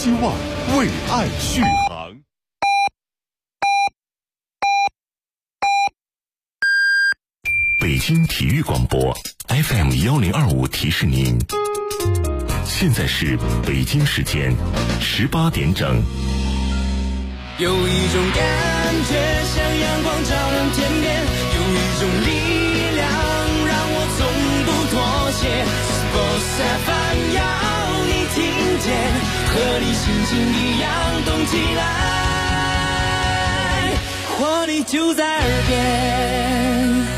希望，为爱续航。北京体育广播 FM1025提示您，现在是北京时间18点整。 有一种感觉像阳光照亮天边，有一种力量让我从不妥协。Sports FM 要你听见，和你心情一样动起来，活力就在耳边。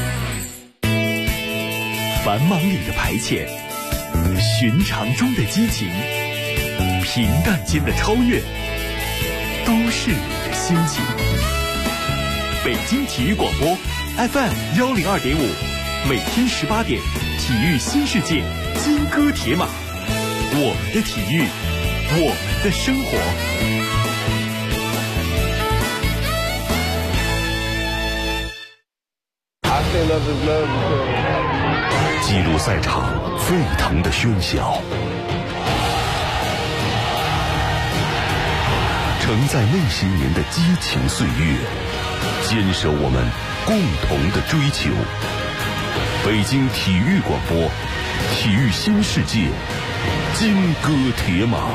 繁忙里的排遣，寻常中的激情，平淡间的超越，都是你的心情。北京体育广播 FM102.5，每天18点，体育新世界，金戈铁马，我们的体育，我们的生活。 记录赛场沸腾的喧嚣，承载那些年的激情岁月，坚守我们共同的追求。北京体育广播，体育新世界，金戈铁马。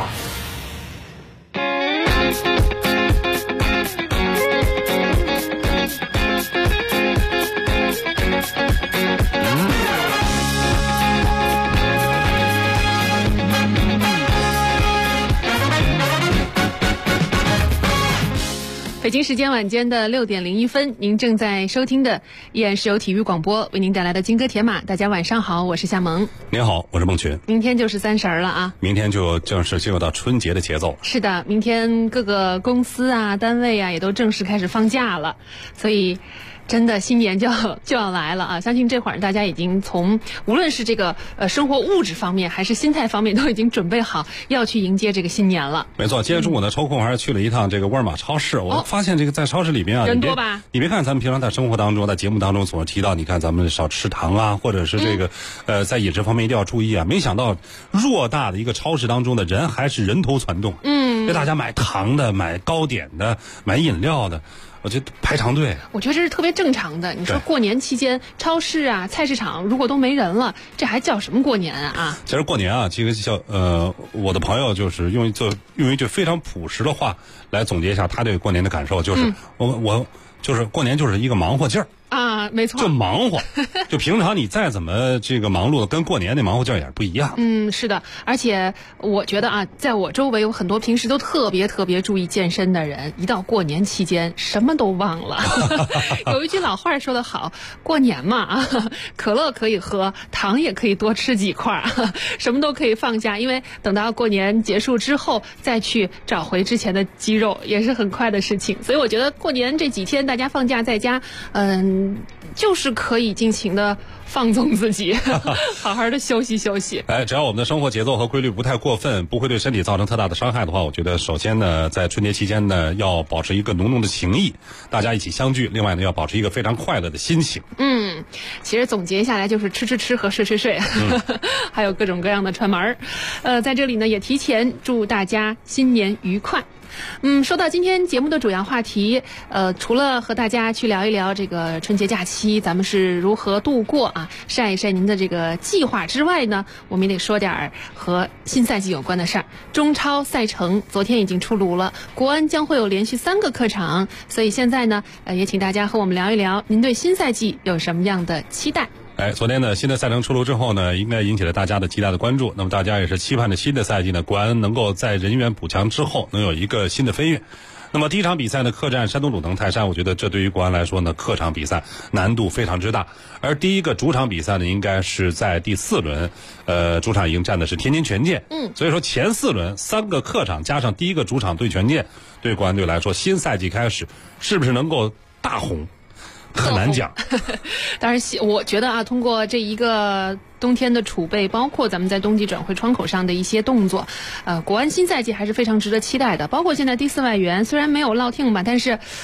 北京时间晚间的6点01分，您正在收听的依然是由体育广播为您带来的金戈铁马。大家晚上好，我是夏萌。 您好，我是孟群。 明天就是30了啊， 明天就正式进入到春节的节奏。 是的，明天各个公司啊、单位啊也都正式开始放假了，所以真的新年就要来了啊！相信这会儿大家已经从无论是这个生活物质方面还是心态方面都已经准备好要去迎接这个新年了。 没错，今天中午呢抽空还是去了一趟这个沃尔玛超市，我发现这个在超市里边啊， 人多吧？ 你别看咱们平常在生活当中，在节目当中总是提到，你看咱们少吃糖啊，或者是这个在饮食方面一定要注意啊。没想到偌大的一个超市当中的人还是人头攒动，给大家买糖的、买糕点的、买饮料的。我觉得排长队， 我觉得这是特别正常的。你说过年期间，超市啊、菜市场如果都没人了，这还叫什么过年啊？ 其实过年啊，这个叫我的朋友就是用一句非常朴实的话来总结一下他对过年的感受，就是我就是过年就是一个忙活劲儿。 啊，没错， 就忙活，就平常你再怎么这个忙碌，跟过年那忙活劲儿也是不一样。 是的，而且我觉得啊，在我周围有很多平时都特别注意健身的人，一到过年期间什么都忘了。有一句老话说得好，过年嘛啊，可乐可以喝，糖也可以多吃几块，什么都可以放下，因为等到过年结束之后再去找回之前的肌肉也是很快的事情。所以我觉得过年这几天大家放假在家，就是可以尽情的放纵自己，好好的休息休息。 只要我们的生活节奏和规律不太过分，不会对身体造成特大的伤害的话，我觉得首先呢，在春节期间呢，要保持一个浓浓的情谊，大家一起相聚；另外呢，要保持一个非常快乐的心情。 其实总结下来就是吃和睡，还有各种各样的串门儿。在这里呢，也提前祝大家新年愉快。说到今天节目的主要话题，除了和大家去聊一聊这个春节假期咱们是如何度过啊，晒一晒您的这个计划之外呢，我们也得说点和新赛季有关的事儿。中超赛程昨天已经出炉了，国安将会有连续3个客场，所以现在呢，也请大家和我们聊一聊，您对新赛季有什么样的期待？ 昨天呢，新的赛程出炉之后呢，应该引起了大家的极大的关注。那么大家也是期盼着新的赛季呢，国安能够在人员补强之后，能有一个新的飞跃。那么第一场比赛呢，客战山东鲁能泰山，我觉得这对于国安来说呢，客场比赛难度非常之大。而第一个主场比赛呢，应该是在第4轮，主场迎战的是天津权健。所以说前4轮3个客场加上第一个主场对权健，对国安队来说，新赛季开始是不是能够大红？很难讲。 当然我觉得啊，通过这一个冬天的储备，包括咱们在冬季转会窗口上的一些动作，国安新赛季还是非常值得期待的。包括现在第4外援虽然没有落听吧，但是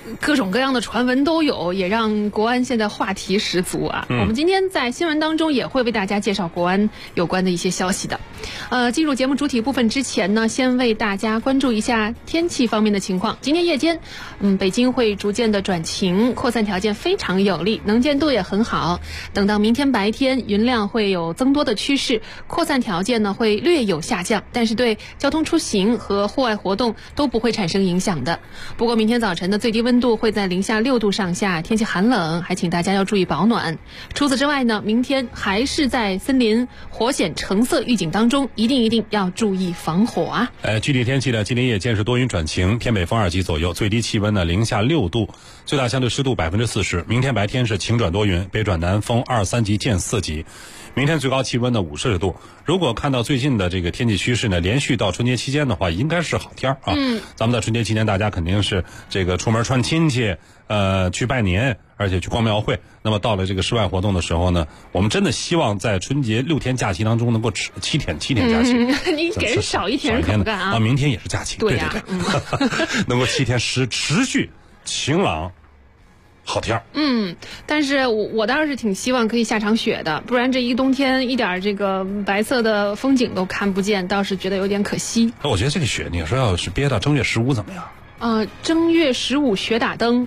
各种各样的传闻都有，也让国安现在话题十足啊。我们今天在新闻当中也会为大家介绍国安有关的一些消息的。进入节目主体部分之前呢，先为大家关注一下天气方面的情况。今天夜间，北京会逐渐的转晴，扩散条件非常有利，能见度也很好。等到明天白天，云量会有增多的趋势，扩散条件呢会略有下降，但是对交通出行和户外活动都不会产生影响的。不过明天早晨的最低温度会在零下6度上下，天气寒冷，还请大家要注意保暖。除此之外呢，明天还是在森林火险橙色预警当中，一定要注意防火啊。 具体天气呢，今天夜间是多云转晴，偏北风2级左右，最低气温呢零下6度，最大相对湿度40%。明天白天是晴转多云，北转南风2、3级见4级。明天最高气温呢50度。如果看到最近的这个天气趋势呢，连续到春节期间的话，应该是好天啊。咱们在春节期间，大家肯定是这个出门串亲戚，去拜年，而且去逛庙会。那么到了这个室外活动的时候呢，我们真的希望在春节6天假期当中能够7天假期。 你给人少一天人可不干啊！ 明天也是假期，对，能够7天持续晴朗。好天但是我倒是挺希望可以下场雪的，不然这一冬天一点这个白色的风景都看不见，倒是觉得有点可惜。 我觉得这个雪，你说要是憋到正月15怎么样？ 正月15雪打灯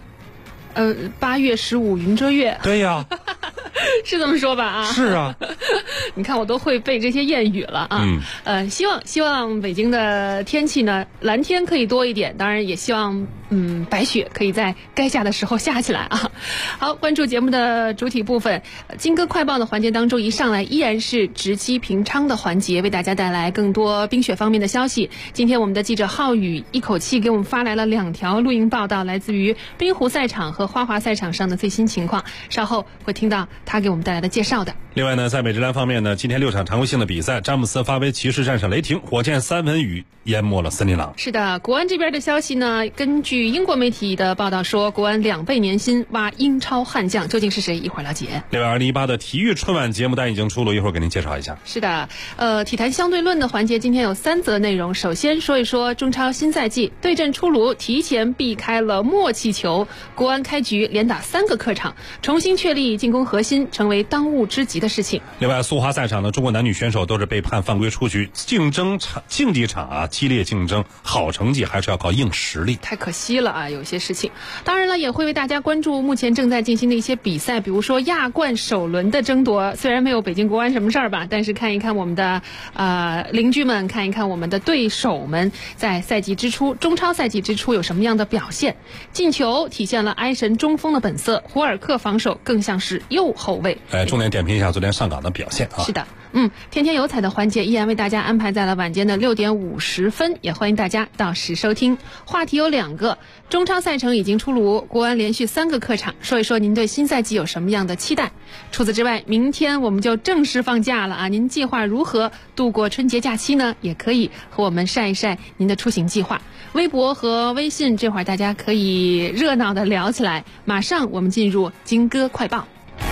，8月15云遮月。 对呀。 是这么说吧啊？ 是啊。 你看我都会背这些谚语了啊。希望北京的天气呢，蓝天可以多一点，当然也希望白雪可以在该下的时候下起来啊。好，关注节目的主体部分，金歌快报的环节当中，一上来依然是直击平昌的环节，为大家带来更多冰雪方面的消息。今天我们的记者浩宇一口气给我们发来了2条录音报道，来自于滨湖赛场和花滑赛场上的最新情况，稍后会听到他给我们带来的介绍的。 另外呢，在美职篮方面呢，今天6场常规性的比赛，詹姆斯发威骑士战胜雷霆，火箭3分雨淹没了森林狼。 是的，国安这边的消息呢，根据英国媒体的报道说，国安2倍年薪挖英超悍将，究竟是谁？一会儿了解。 另外2018的体育春晚节目单已经出炉，一会儿给您介绍一下。 是的，体坛相对论的环节今天有3则内容。首先说一说中超新赛季对阵出炉，提前避开了默契球，国安开局连打3个客场，重新确立进攻核心，成为当务之急的事情。 另外速滑赛场呢，中国男女选手都是被判犯规出局，竞技场啊激烈竞争，好成绩还是要靠硬实力。 太可惜了啊，有些事情。当然了，也会为大家关注目前正在进行的一些比赛，比如说亚冠首轮的争夺，虽然没有北京国安什么事儿吧，但是看一看我们的邻居们，看一看我们的对手们在赛季之初，中超赛季之初有什么样的表现。进球体现了埃神中锋的本色，胡尔克防守更像是右后卫。 重点点评一下昨天上港的表现啊。 是的。天天有彩的环节依然为大家安排在了晚间的6点50分，也欢迎大家到时收听。话题有2个，中超赛程已经出炉，国安连续3个客场，说一说您对新赛季有什么样的期待。除此之外，明天我们就正式放假了啊，您计划如何度过春节假期呢？也可以和我们晒一晒您的出行计划。微博和微信这会儿大家可以热闹的聊起来。马上我们进入金歌快报。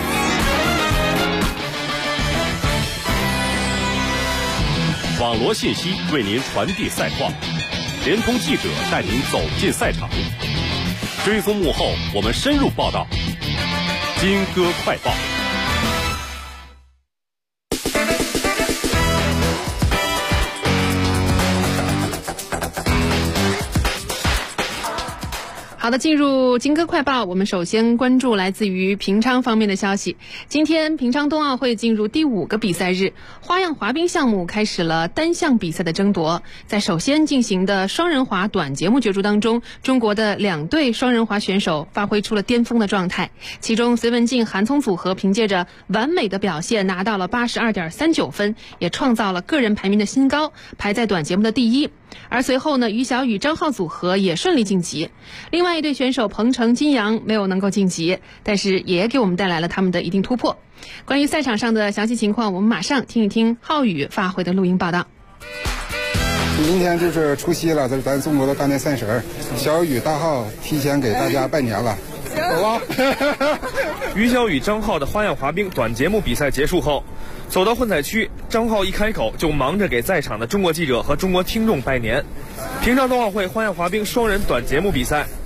网罗信息为您传递赛况，连同记者带您走进赛场，追踪幕后，我们深入报道。金歌快报。 好的，进入金歌快报，我们首先关注来自于平昌方面的消息。今天平昌冬奥会进入第5个比赛日，花样滑冰项目开始了单项比赛的争夺。在首先进行的双人滑短节目角逐当中，中国的2对双人滑选手发挥出了巅峰的状态。其中隋文静、韩聪组合凭借着完美的表现拿到了 82.39 分，也创造了个人排名的新高，排在短节目的第1。而随后呢，于小雨、张浩组合也顺利晋级。另外一对选手彭程、金阳没有能够晋级，但是也给我们带来了他们的一定突破。关于赛场上的详细情况，我们马上听一听浩宇发回的录音报道。 明天就是除夕了，这是咱中国的大年30，小雨、大浩提前给大家拜年了，走吧。 于小雨、张浩的花样滑冰短节目比赛结束后，走到混采区，张浩一开口就忙着给在场的中国记者和中国听众拜年。平昌冬奥会花样滑冰双人短节目比赛，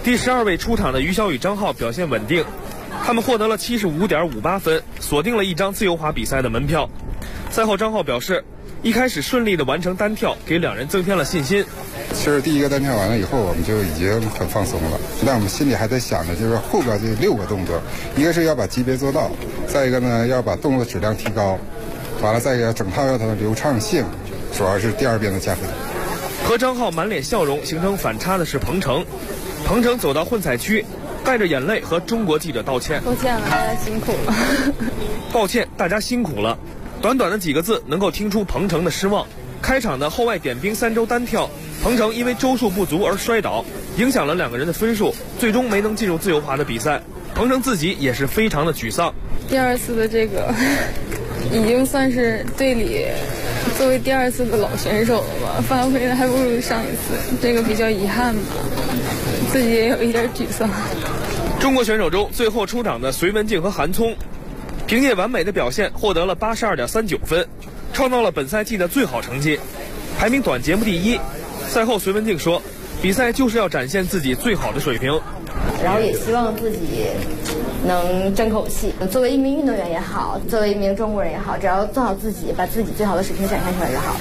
第12位出场的于小雨、张浩表现稳定，他们获得了75.58分，锁定了一张自由滑比赛的门票。赛后张浩表示，一开始顺利的完成单跳，给两人增添了信心。 其实第一个单跳完了以后，我们就已经很放松了，但我们心里还在想着，就是后边这6个动作，一个是要把级别做到，再一个呢要把动作质量提高，完了再一个整套要它的流畅性，主要是第2遍的加分。 和张浩满脸笑容形成反差的是彭程，彭程走到混采区，带着眼泪和中国记者道歉。 抱歉了，大家辛苦了。 抱歉，大家辛苦了。短短的几个字能够听出彭程的失望。开场的后外点冰3周单跳，彭程因为周数不足而摔倒，影响了2个人的分数，最终没能进入自由滑的比赛。彭程自己也是非常的沮丧。 第2次的这个已经算是队里作为第2次的老选手了吧，发挥的还不如上一次，这个比较遗憾吧，自己也有一点沮丧。 中国选手中最后出场的隋文静和韩聪，凭借完美的表现获得了82.39分，创造了本赛季的最好成绩，排名短节目第1。赛后隋文静说，比赛就是要展现自己最好的水平， 然后也希望自己能争口气。作为一名运动员也好，作为一名中国人也好，只要做好自己，把自己最好的水平展现出来就好。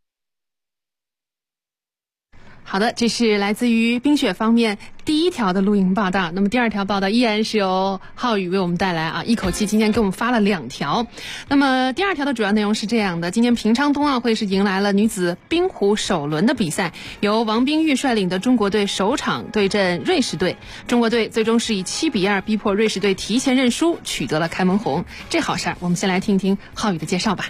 好的，这是来自于冰雪方面第1条的录音报道。那么第2条报道依然是由浩宇为我们带来啊，一口气今天给我们发了2条。那么第2条的主要内容是这样的：今天平昌冬奥会是迎来了女子冰壶首轮的比赛，由王冰玉率领的中国队首场对阵瑞士队，中国队最终是以7-2逼迫瑞士队提前认输，取得了开门红。这好事儿，我们先来听听浩宇的介绍吧。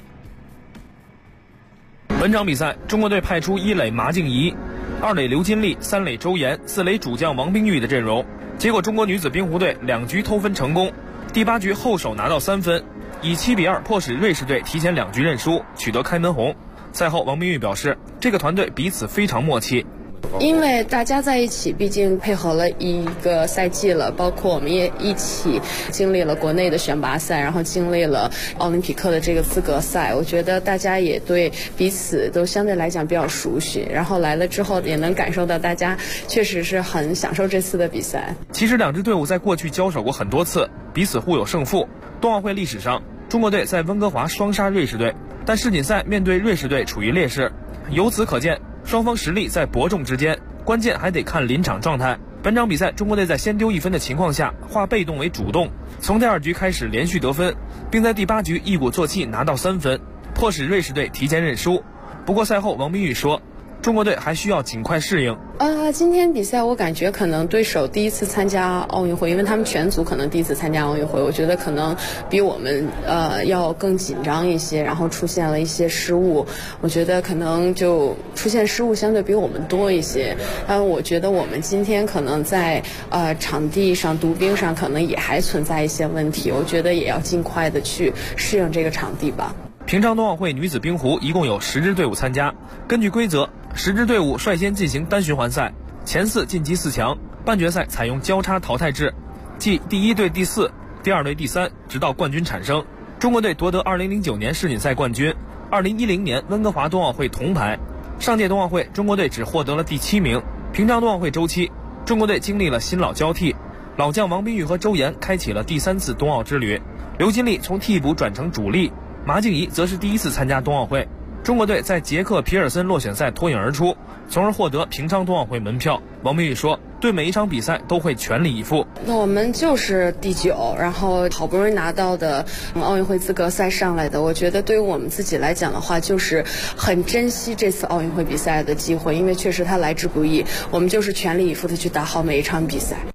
本场比赛，中国队派出1垒马静怡、2垒刘金丽、3垒周岩、4垒主将王冰玉的阵容。结果中国女子冰壶队2局偷分成功，第8局后手拿到3分，以7-2迫使瑞士队提前2局认输，取得开门红。赛后王冰玉表示，这个团队彼此非常默契。 因为大家在一起，毕竟配合了一个赛季了，包括我们也一起经历了国内的选拔赛，然后经历了奥林匹克的这个资格赛，我觉得大家也对彼此都相对来讲比较熟悉，然后来了之后也能感受到大家确实是很享受这次的比赛。 其实2支队伍在过去交手过很多次，彼此互有胜负。冬奥会历史上，中国队在温哥华双杀瑞士队，但世锦赛面对瑞士队处于劣势，由此可见双方实力在伯仲之间，关键还得看临场状态。本场比赛，中国队在先丢1分的情况下，化被动为主动，从第2局开始连续得分，并在第8局一鼓作气拿到3分，迫使瑞士队提前认输。不过赛后王冰玉说，中国队还需要尽快适应。 今天比赛我感觉可能对手第1次参加奥运会，因为他们全组可能第1次参加奥运会，我觉得可能比我们要更紧张一些，然后出现了一些失误，我觉得可能就出现失误相对比我们多一些。我觉得我们今天可能在场地上读冰上可能也还存在一些问题，我觉得也要尽快的去适应这个场地吧。 平昌冬奥会女子冰壶一共有10支队伍参加，根据规则，10支队伍率先进行单循环赛，前4晋级4强，半决赛采用交叉淘汰制，即第1对第4，第2对第3，直到冠军产生。中国队夺得2009年世锦赛冠军，2010年温哥华冬奥会铜牌。上届冬奥会，中国队只获得了第7名。平昌冬奥会周期，中国队经历了新老交替，老将王冰玉和周岩开启了第3次冬奥之旅，刘金丽从替补转成主力，马静怡则是第1次参加冬奥会。中国队在捷克皮尔森落选赛脱颖而出，从而获得平昌冬奥会门票。王冰玉说，对每一场比赛都会全力以赴。 那我们就是第9，然后好不容易拿到的奥运会资格赛上来的，我觉得对于我们自己来讲的话，就是很珍惜这次奥运会比赛的机会，因为确实它来之不易，我们就是全力以赴的去打好每一场比赛。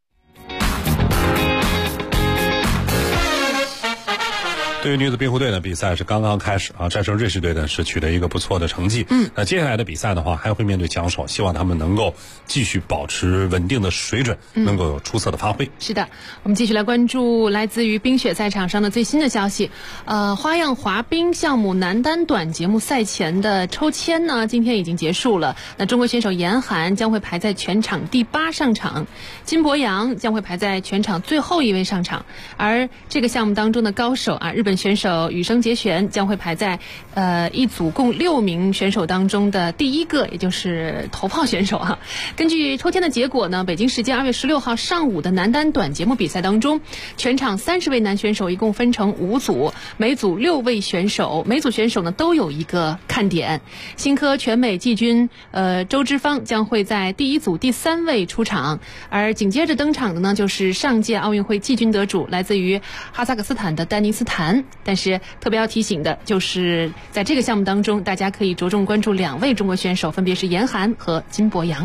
对于女子冰壶队的比赛是刚刚开始啊，战胜瑞士队呢是取得一个不错的成绩。那接下来的比赛的话，还会面对强手，希望他们能够继续保持稳定的水准，能够有出色的发挥。 是的，我们继续来关注来自于冰雪赛场上的最新的消息。花样滑冰项目男单短节目赛前的抽签呢，今天已经结束了。那中国选手严寒将会排在全场第8上场，金博洋将会排在全场最后一位上场。而这个项目当中的高手啊，日本本选手羽生结弦将会排在一组共6名选手当中的第一个，也就是头炮选手哈。根据抽签的结果呢，北京时间2月16号上午的男单短节目比赛当中，全场30位男选手一共分成5组，每组6位选手，每组选手呢都有一个看点。新科全美季军周之芳将会在第一组第3位出场，而紧接着登场的呢就是上届奥运会季军得主，来自于哈萨克斯坦的丹尼斯坦。但是特别要提醒的就是在这个项目当中，大家可以着重关注2位中国选手，分别是严寒和金博洋。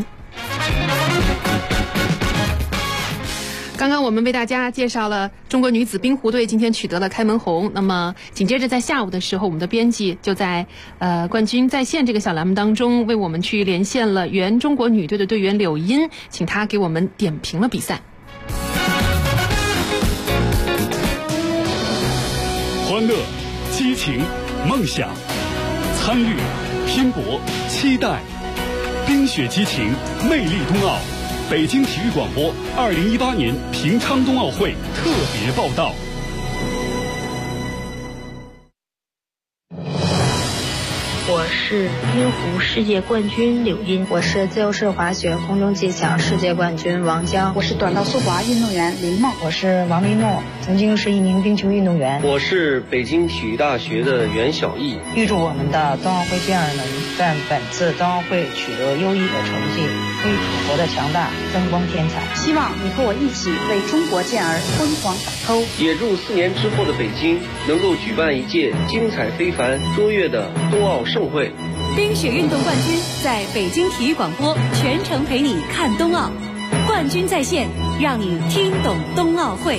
刚刚我们为大家介绍了中国女子冰壶队今天取得了开门红，那么紧接着在下午的时候，我们的编辑就在冠军在线这个小栏目当中为我们去连线了原中国女队的队员柳茵，请她给我们点评了比赛。 欢乐、激情、梦想、参与、拼搏、期待，冰雪激情，魅力冬奥。北京体育广播2018年平昌冬奥会特别报道。 我是冰壶世界冠军柳茵， 我是自由式滑雪空中技巧世界冠军王江， 我是短道速滑运动员林梦， 我是王丽诺，曾经是一名冰球运动员。 我是北京体育大学的袁晓毅。 预祝我们的冬奥会健儿们在本次冬奥会取得优异的成绩，为祖国的强大增光添彩。 希望你和我一起为中国健儿疯狂打 call。 也祝4年之后的北京能够举办一届精彩非凡、卓越的冬奥盛会。 冰雪运动冠军在北京体育广播全程陪你看冬奥，冠军在线，让你听懂冬奥会。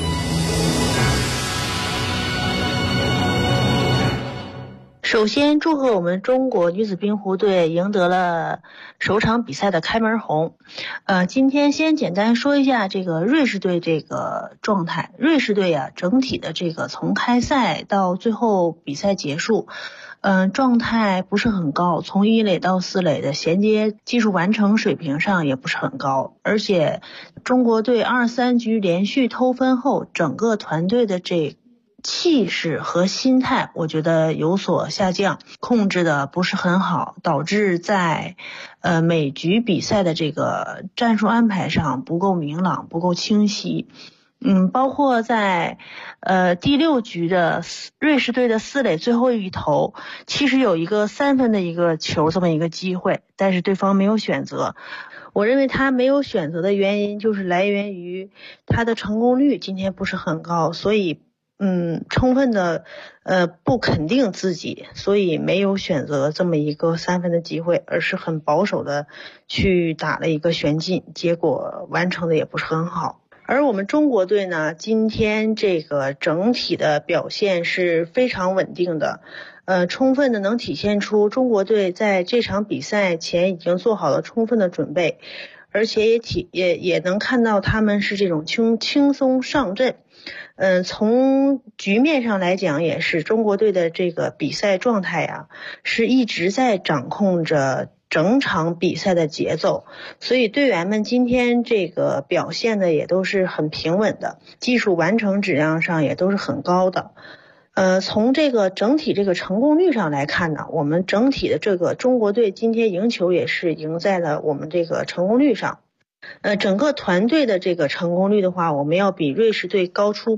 首先祝贺我们中国女子冰壶队赢得了首场比赛的开门红。今天先简单说一下这个瑞士队这个状态。瑞士队啊，整体的这个从开赛到最后比赛结束，状态不是很高，从1垒到4垒的衔接技术完成水平上也不是很高，而且中国队2-3局连续偷分后，整个团队的这气势和心态我觉得有所下降，控制的不是很好，导致在每局比赛的这个战术安排上不够明朗，不够清晰。包括在第6局的瑞士队的4垒最后一投，其实有一个3分的一个球这么一个机会，但是对方没有选择。我认为他没有选择的原因就是来源于他的成功率今天不是很高，所以充分的不肯定自己，所以没有选择这么一个3分的机会，而是很保守的去打了一个旋进，结果完成的也不是很好。而我们中国队呢，今天这个整体的表现是非常稳定的，充分的能体现出中国队在这场比赛前已经做好了充分的准备，而且也能看到他们是这种轻松上阵。从局面上来讲，也是中国队的这个比赛状态啊，是一直在掌控着整场比赛的节奏，所以队员们今天这个表现的也都是很平稳的，技术完成质量上也都是很高的。从这个整体这个成功率上来看呢，我们整体的这个中国队今天赢球也是赢在了我们这个成功率上。整个团队的这个成功率的话，我们要比瑞士队高出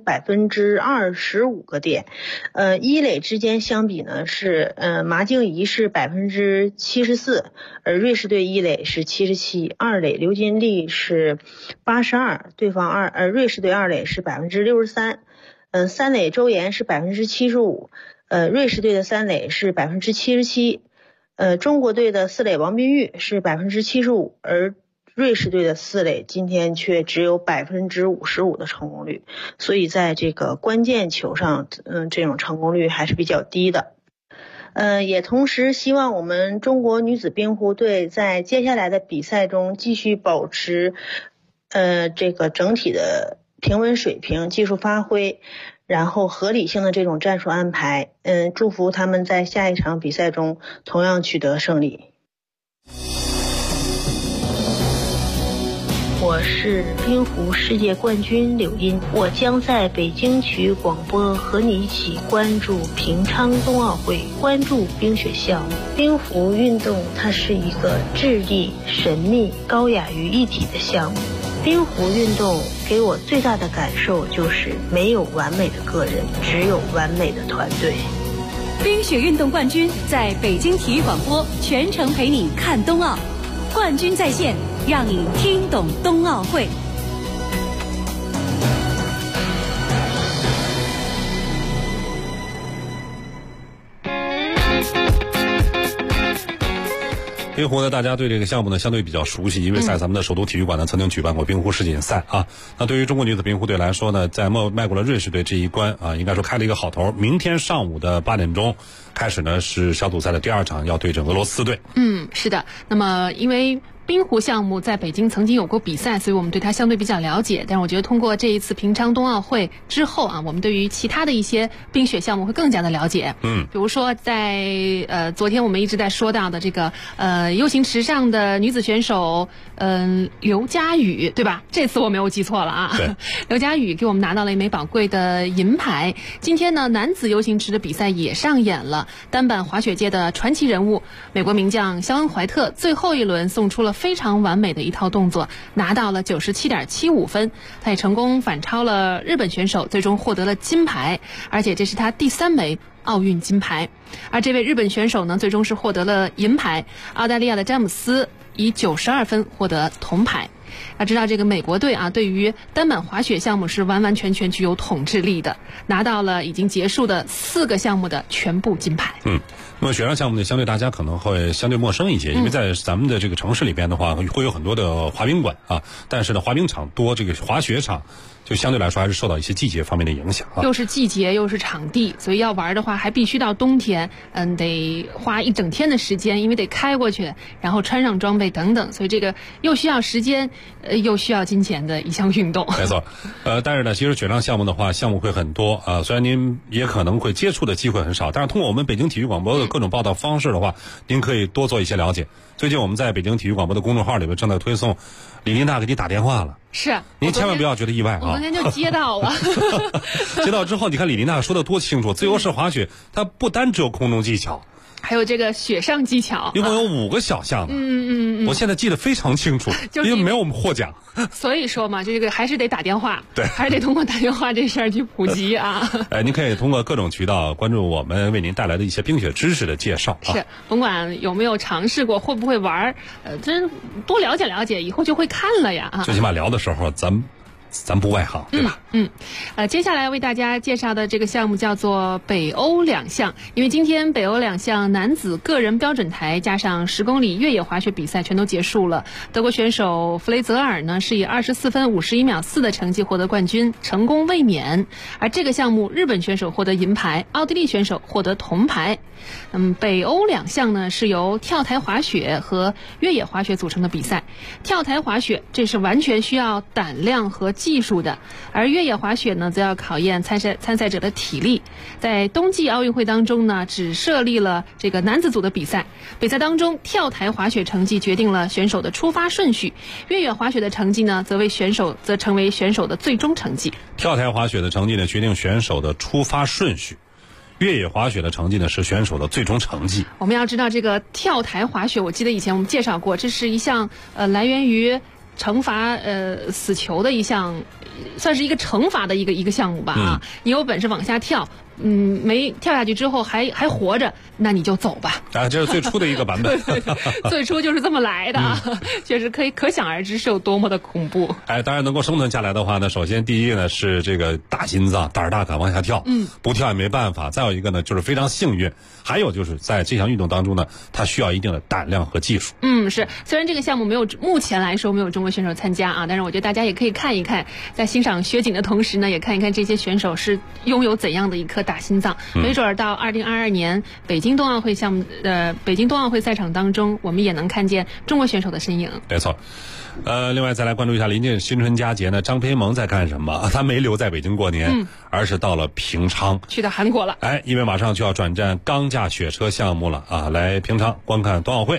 25个点。一垒之间相比呢，是麻静怡是74%，而瑞士队一垒是77%，二垒刘金丽是82%，对方瑞士队二垒是63%。三垒周岩是75%，瑞士队的三垒是77%，中国队的四垒王彬玉是75%，而瑞士队的四垒今天却只有55%的成功率，所以在这个关键球上，这种成功率还是比较低的。也同时希望我们中国女子冰壶队在接下来的比赛中继续保持这个整体的平稳水平、技术发挥，然后合理性的这种战术安排。祝福他们在下一场比赛中同样取得胜利。 我我是冰壶世界冠军柳茵，我将在北京体育广播和你一起关注平昌冬奥会，关注冰雪项目。冰壶运动它是一个智力、神秘、高雅于一体的项目。冰壶运动给我最大的感受就是没有完美的个人，只有完美的团队。 冰雪运动冠军在北京体育广播全程陪你看冬奥，冠军在线，让你听懂冬奥会。 冰壶呢，大家对这个项目呢相对比较熟悉，因为在咱们的首都体育馆呢曾经举办过冰壶世锦赛啊。那对于中国女子冰壶队来说呢，在迈过了瑞士队这一关啊，应该说开了一个好头。明天上午的8点钟开始呢，是小组赛的第2场，要对阵俄罗斯队。 是的。那么因为冰壶项目在北京曾经有过比赛，所以我们对它相对比较了解。但是我觉得通过这一次平昌冬奥会之后啊，我们对于其他的一些冰雪项目会更加的了解。比如说在昨天我们一直在说到的这个U型池上的女子选手刘佳宇，对吧？这次我没有记错了啊。刘佳宇给我们拿到了一枚宝贵的银牌。今天呢，男子 U型池的比赛也上演了，单板滑雪界的传奇人物美国名将肖恩·怀特最后一轮送出了非常完美的一套动作，拿到了97.75分，他也成功反超了日本选手，最终获得了金牌，而且这是他第3枚奥运金牌。而这位日本选手呢，最终是获得了银牌，澳大利亚的詹姆斯以92分获得铜牌。要知道这个美国队啊，对于单板滑雪项目是完完全全具有统治力的，拿到了已经结束的4个项目的全部金牌。 那么雪上项目呢，相对大家可能会相对陌生一些，因为在咱们的这个城市里边的话，会有很多的滑冰馆啊，但是呢，滑冰场多，这个滑雪场就相对来说还是受到一些季节方面的影响啊。 又是季节又是场地，所以要玩的话还必须到冬天，得花一整天的时间，因为得开过去，然后穿上装备等等，所以这个又需要时间，又需要金钱的一项运动。 没错，但是呢，其实雪上项目的话，项目会很多啊，虽然您也可能会接触的机会很少，但是通过我们北京体育广播的各种报道方式的话，您可以多做一些了解。最近我们在北京体育广播的公众号里面正在推送李琳娜给你打电话了。 是， 您千万不要觉得意外啊！ 我昨天就接到了， 接到之后，你看李琳娜说的多清楚，自由式滑雪它不单只有空中技巧， 还有这个雪上技巧， 一共有5个小项呢。我现在记得非常清楚，因为没有我们获奖。 所以说嘛，这个还是得打电话， 对， 还是得通过打电话这事儿去普及啊。 您可以通过各种渠道关注我们为您带来的一些冰雪知识的介绍啊。 是，甭管有没有尝试过，会不会玩，真多了解了解，以后就会看了呀啊。 最起码聊的时候，咱不外行，对吧？ 接下来为大家介绍的这个项目叫做北欧2项，因为今天北欧2项男子个人标准台加上10公里越野滑雪比赛全都结束了。德国选手弗雷泽尔呢是以24分51秒4的成绩获得冠军，成功卫冕。而这个项目，日本选手获得银牌，奥地利选手获得铜牌。北欧2项呢是由跳台滑雪和越野滑雪组成的比赛。跳台滑雪这是完全需要胆量和技术的，而越野滑雪呢则要考验参赛者的体力。在冬季奥运会当中呢，只设立了这个男子组的比赛。比赛当中，跳台滑雪成绩决定了选手的出发顺序，越野滑雪的成绩呢则成为选手的最终成绩。 跳台滑雪的成绩呢决定选手的出发顺序，越野滑雪的成绩呢是选手的最终成绩。 我们要知道这个跳台滑雪，我记得以前我们介绍过，这是一项来源于惩罚死球的一项，算是一个惩罚的一个项目吧啊。你有本事往下跳，没跳下去之后还活着，那你就走吧。 这是最初的一个版本。 对，最初就是这么来的，确实可想而知是有多么的恐怖。 当然能够生存下来的话呢，首先第一呢是这个大心脏，胆儿大敢往下跳，不跳也没办法。再有一个呢就是非常幸运，还有就是在这项运动当中呢，它需要一定的胆量和技术。 是，虽然这个项目目前来说没有中国选手参加啊，但是我觉得大家也可以看一看，在欣赏雪景的同时呢，也看一看这些选手是拥有怎样的一颗大心脏。没准到2022年北京冬奥会赛场当中，我们也能看见中国选手的身影。 没错。另外再来关注一下临近新春佳节呢，张培萌在干什么？他没留在北京过年，而是到了平昌， 去到韩国了。 因为马上就要转战钢架雪车项目了啊，来平昌观看冬奥会。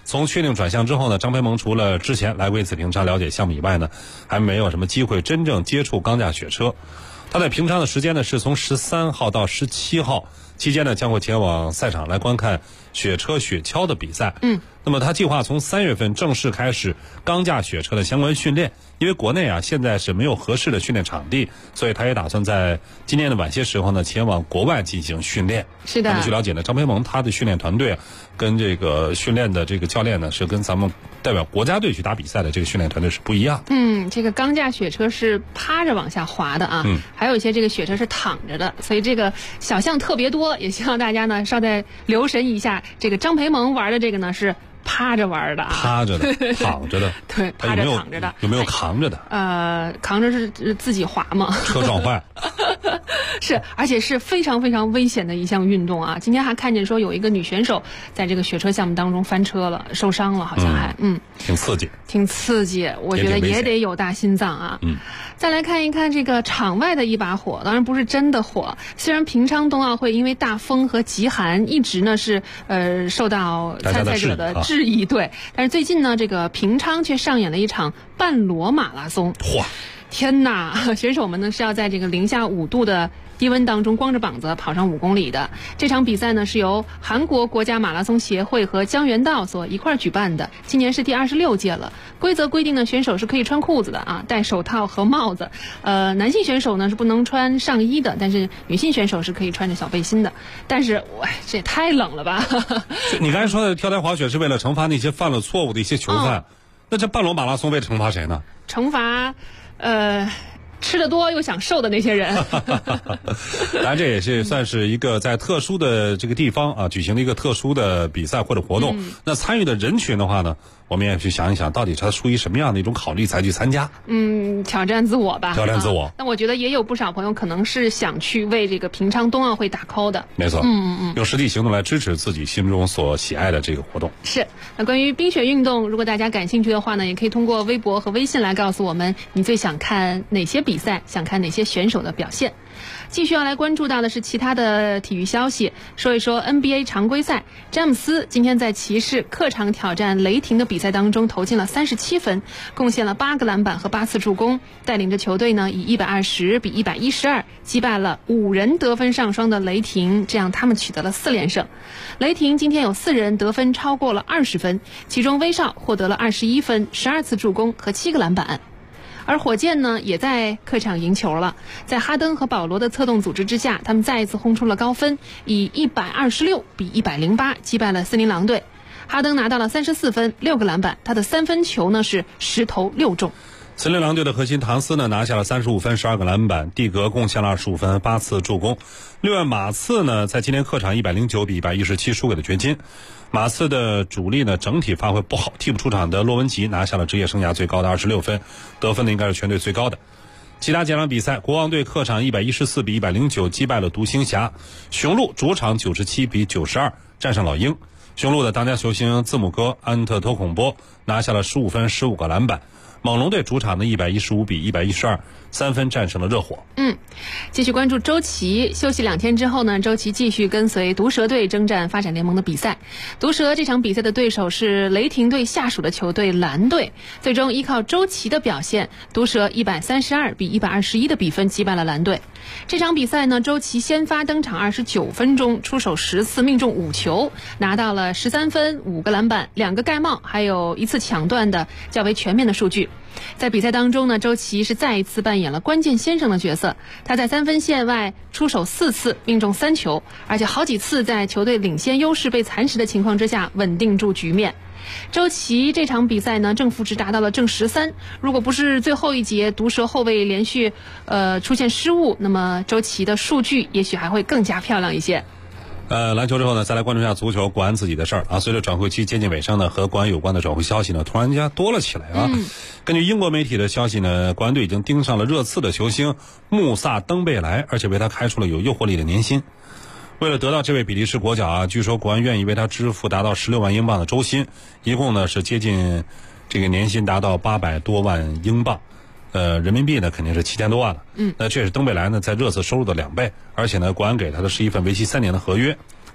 从确定转向之后呢，张培萌除了之前来过一次平昌了解项目以外呢，还没有什么机会真正接触钢架雪车。他在平昌的时间呢是从13号到17号期间呢，将会前往赛场来观看雪车雪橇的比赛。那么他计划从3月份正式开始钢架雪车的相关训练，因为国内啊现在是没有合适的训练场地，所以他也打算在今年的晚些时候呢前往国外进行训练。 是的。 那么据了解呢，张培萌他的训练团队跟这个训练的这个教练呢是跟咱们代表国家队去打比赛的这个训练团队是不一样。 这个钢架雪车是趴着往下滑的啊，还有一些这个雪车是躺着的，所以这个小项特别多，也希望大家呢稍再留神一下。这个张培萌玩的这个呢是趴着玩的啊， 趴着的，躺着的， 对，趴着躺着的， 有没有扛着的？ 扛着是自己滑嘛， 车撞坏。 是，而且是非常非常危险的一项运动啊！今天还看见说有一个女选手在这个雪车项目当中翻车了，受伤了，好像还挺刺激， 挺刺激。我觉得也得有大心脏啊。再来看一看这个场外的一把火，当然不是真的火。虽然平昌冬奥会因为大风和极寒一直呢是受到参赛者的质疑，对，但是最近呢，这个平昌却上演了一场半裸马拉松。天哪！选手们呢是要在这个零下5度的低温当中光着膀子跑上5公里的。这场比赛呢是由韩国国家马拉松协会和江原道所一块举办的，今年是第26届了。规则规定呢，选手是可以穿裤子的啊，戴手套和帽子。男性选手呢是不能穿上衣的，但是女性选手是可以穿着小背心的。但是这也太冷了吧！ 你刚才说的跳台滑雪是为了惩罚那些犯了错误的一些囚犯，那这半裸马拉松为了惩罚谁呢？ 惩罚吃得多又想瘦的那些人。 当然这也是算是一个在特殊的这个地方啊举行的一个特殊的比赛或者活动。那参与的人群的话呢，我们也去想一想，到底它出于什么样的一种考虑才去参加？ 挑战自我吧。 挑战自我。 那我觉得也有不少朋友可能是想去为这个平昌冬奥会打 call 的。 没错。用实际行动来支持自己心中所喜爱的这个活动。 是。那关于冰雪运动，如果大家感兴趣的话呢，也可以通过微博和微信来告诉我们，你最想看哪些比赛，想看哪些选手的表现。继续要来关注到的是其他的体育消息，说一说 NBA 常规赛，詹姆斯今天在骑士客场挑战雷霆的比赛当中投进了37分，贡献了8个篮板和8次助攻，带领着球队呢以120比112击败了5人得分上双的雷霆，这样他们取得了4连胜。雷霆今天有4人得分超过了20分，其中威少获得了21分、12次助攻和7个篮板。而火箭呢也在客场赢球了，在哈登和保罗的策动组织之下，他们再一次轰出了高分，以126比108击败了森林狼队。哈登拿到了34分、6个篮板，他的3分球呢是10投6中。 森林狼队的核心唐斯呢拿下了35分、12个篮板，蒂格贡献了25分、8次助攻。另外马刺呢在今天客场109比117输给了掘金。马刺的主力呢整体发挥不好，替补出场的洛文吉拿下了职业生涯最高的26分，得分呢应该是全队最高的。其他几场比赛，国王队客场114比109击败了独行侠，雄鹿主场97比92战胜老鹰。雄鹿的当家球星字母哥安特托孔波拿下了15分、15个篮板。猛龙队主场的115比112 3分战胜了热火。 继续关注周琦，休息2天之后呢，周琦继续跟随毒蛇队征战发展联盟的比赛。毒蛇这场比赛的对手是雷霆队下属的球队蓝队，最终依靠周琦的表现，毒蛇132比121的比分击败了蓝队。这场比赛呢，周琦先发登场29分钟，出手10次命中5球，拿到了13分、5个篮板、2个盖帽，还有1次抢断的较为全面的数据。在比赛当中呢，周琦是再一次扮演了关键先生的角色，他在3分线外出手4次，命中3球，而且好几次在球队领先优势被蚕食的情况之下稳定住局面。周琦这场比赛呢，正负值达到了正13，如果不是最后一节毒蛇后卫连续出现失误，那么周琦的数据也许还会更加漂亮一些。 篮球之后呢，再来关注一下足球国安自己的事儿啊。随着转会期接近尾声呢，和国安有关的转会消息呢，突然间多了起来啊。根据英国媒体的消息呢，国安队已经盯上了热刺的球星穆萨登贝莱，而且为他开出了有诱惑力的年薪。为了得到这位比利时国脚啊，据说国安愿意为他支付达到16万英镑的周薪，一共呢是接近这个年薪达到800多万英镑。人民币呢肯定是7000多万了。那这是登贝莱呢在热刺收入的2倍，而且呢国安给他的是一份为期3年的合约。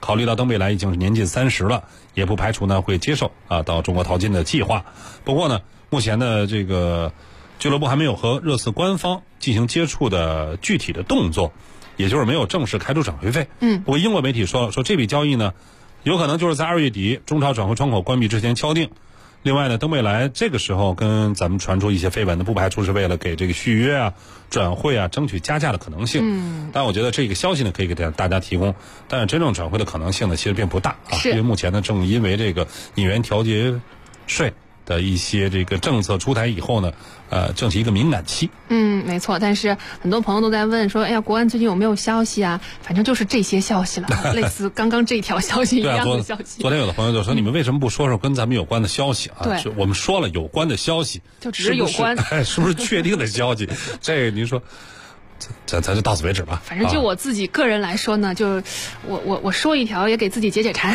考虑到登贝莱已经是年近30了，也不排除呢会接受到中国淘金的计划。不过呢，目前的这个俱乐部还没有和热刺官方进行接触的具体的动作，也就是没有正式开出转会费。不过英国媒体说这笔交易呢，有可能就是在2月底中超转会窗口关闭之前敲定。另外呢，登贝莱这个时候跟咱们传出一些绯闻的，不排除是为了给这个续约啊、转会啊争取加价的可能性。但我觉得这个消息呢可以给大家提供，但是真正转会的可能性呢其实并不大因为目前呢正因为这个引援调节税的一些这个政策出台以后呢，正是一个敏感期。 没错。但是很多朋友都在问说，哎呀，国安最近有没有消息啊？反正就是这些消息了，类似刚刚这条消息一样的消息。 昨天有的朋友就说，你们为什么不说跟咱们有关的消息啊？ 对， 我们说了有关的消息， 就只是有关， 是不是确定的消息？这您说。咱就到此为止吧。 反正就我自己个人来说呢，就我说一条也给自己解馋。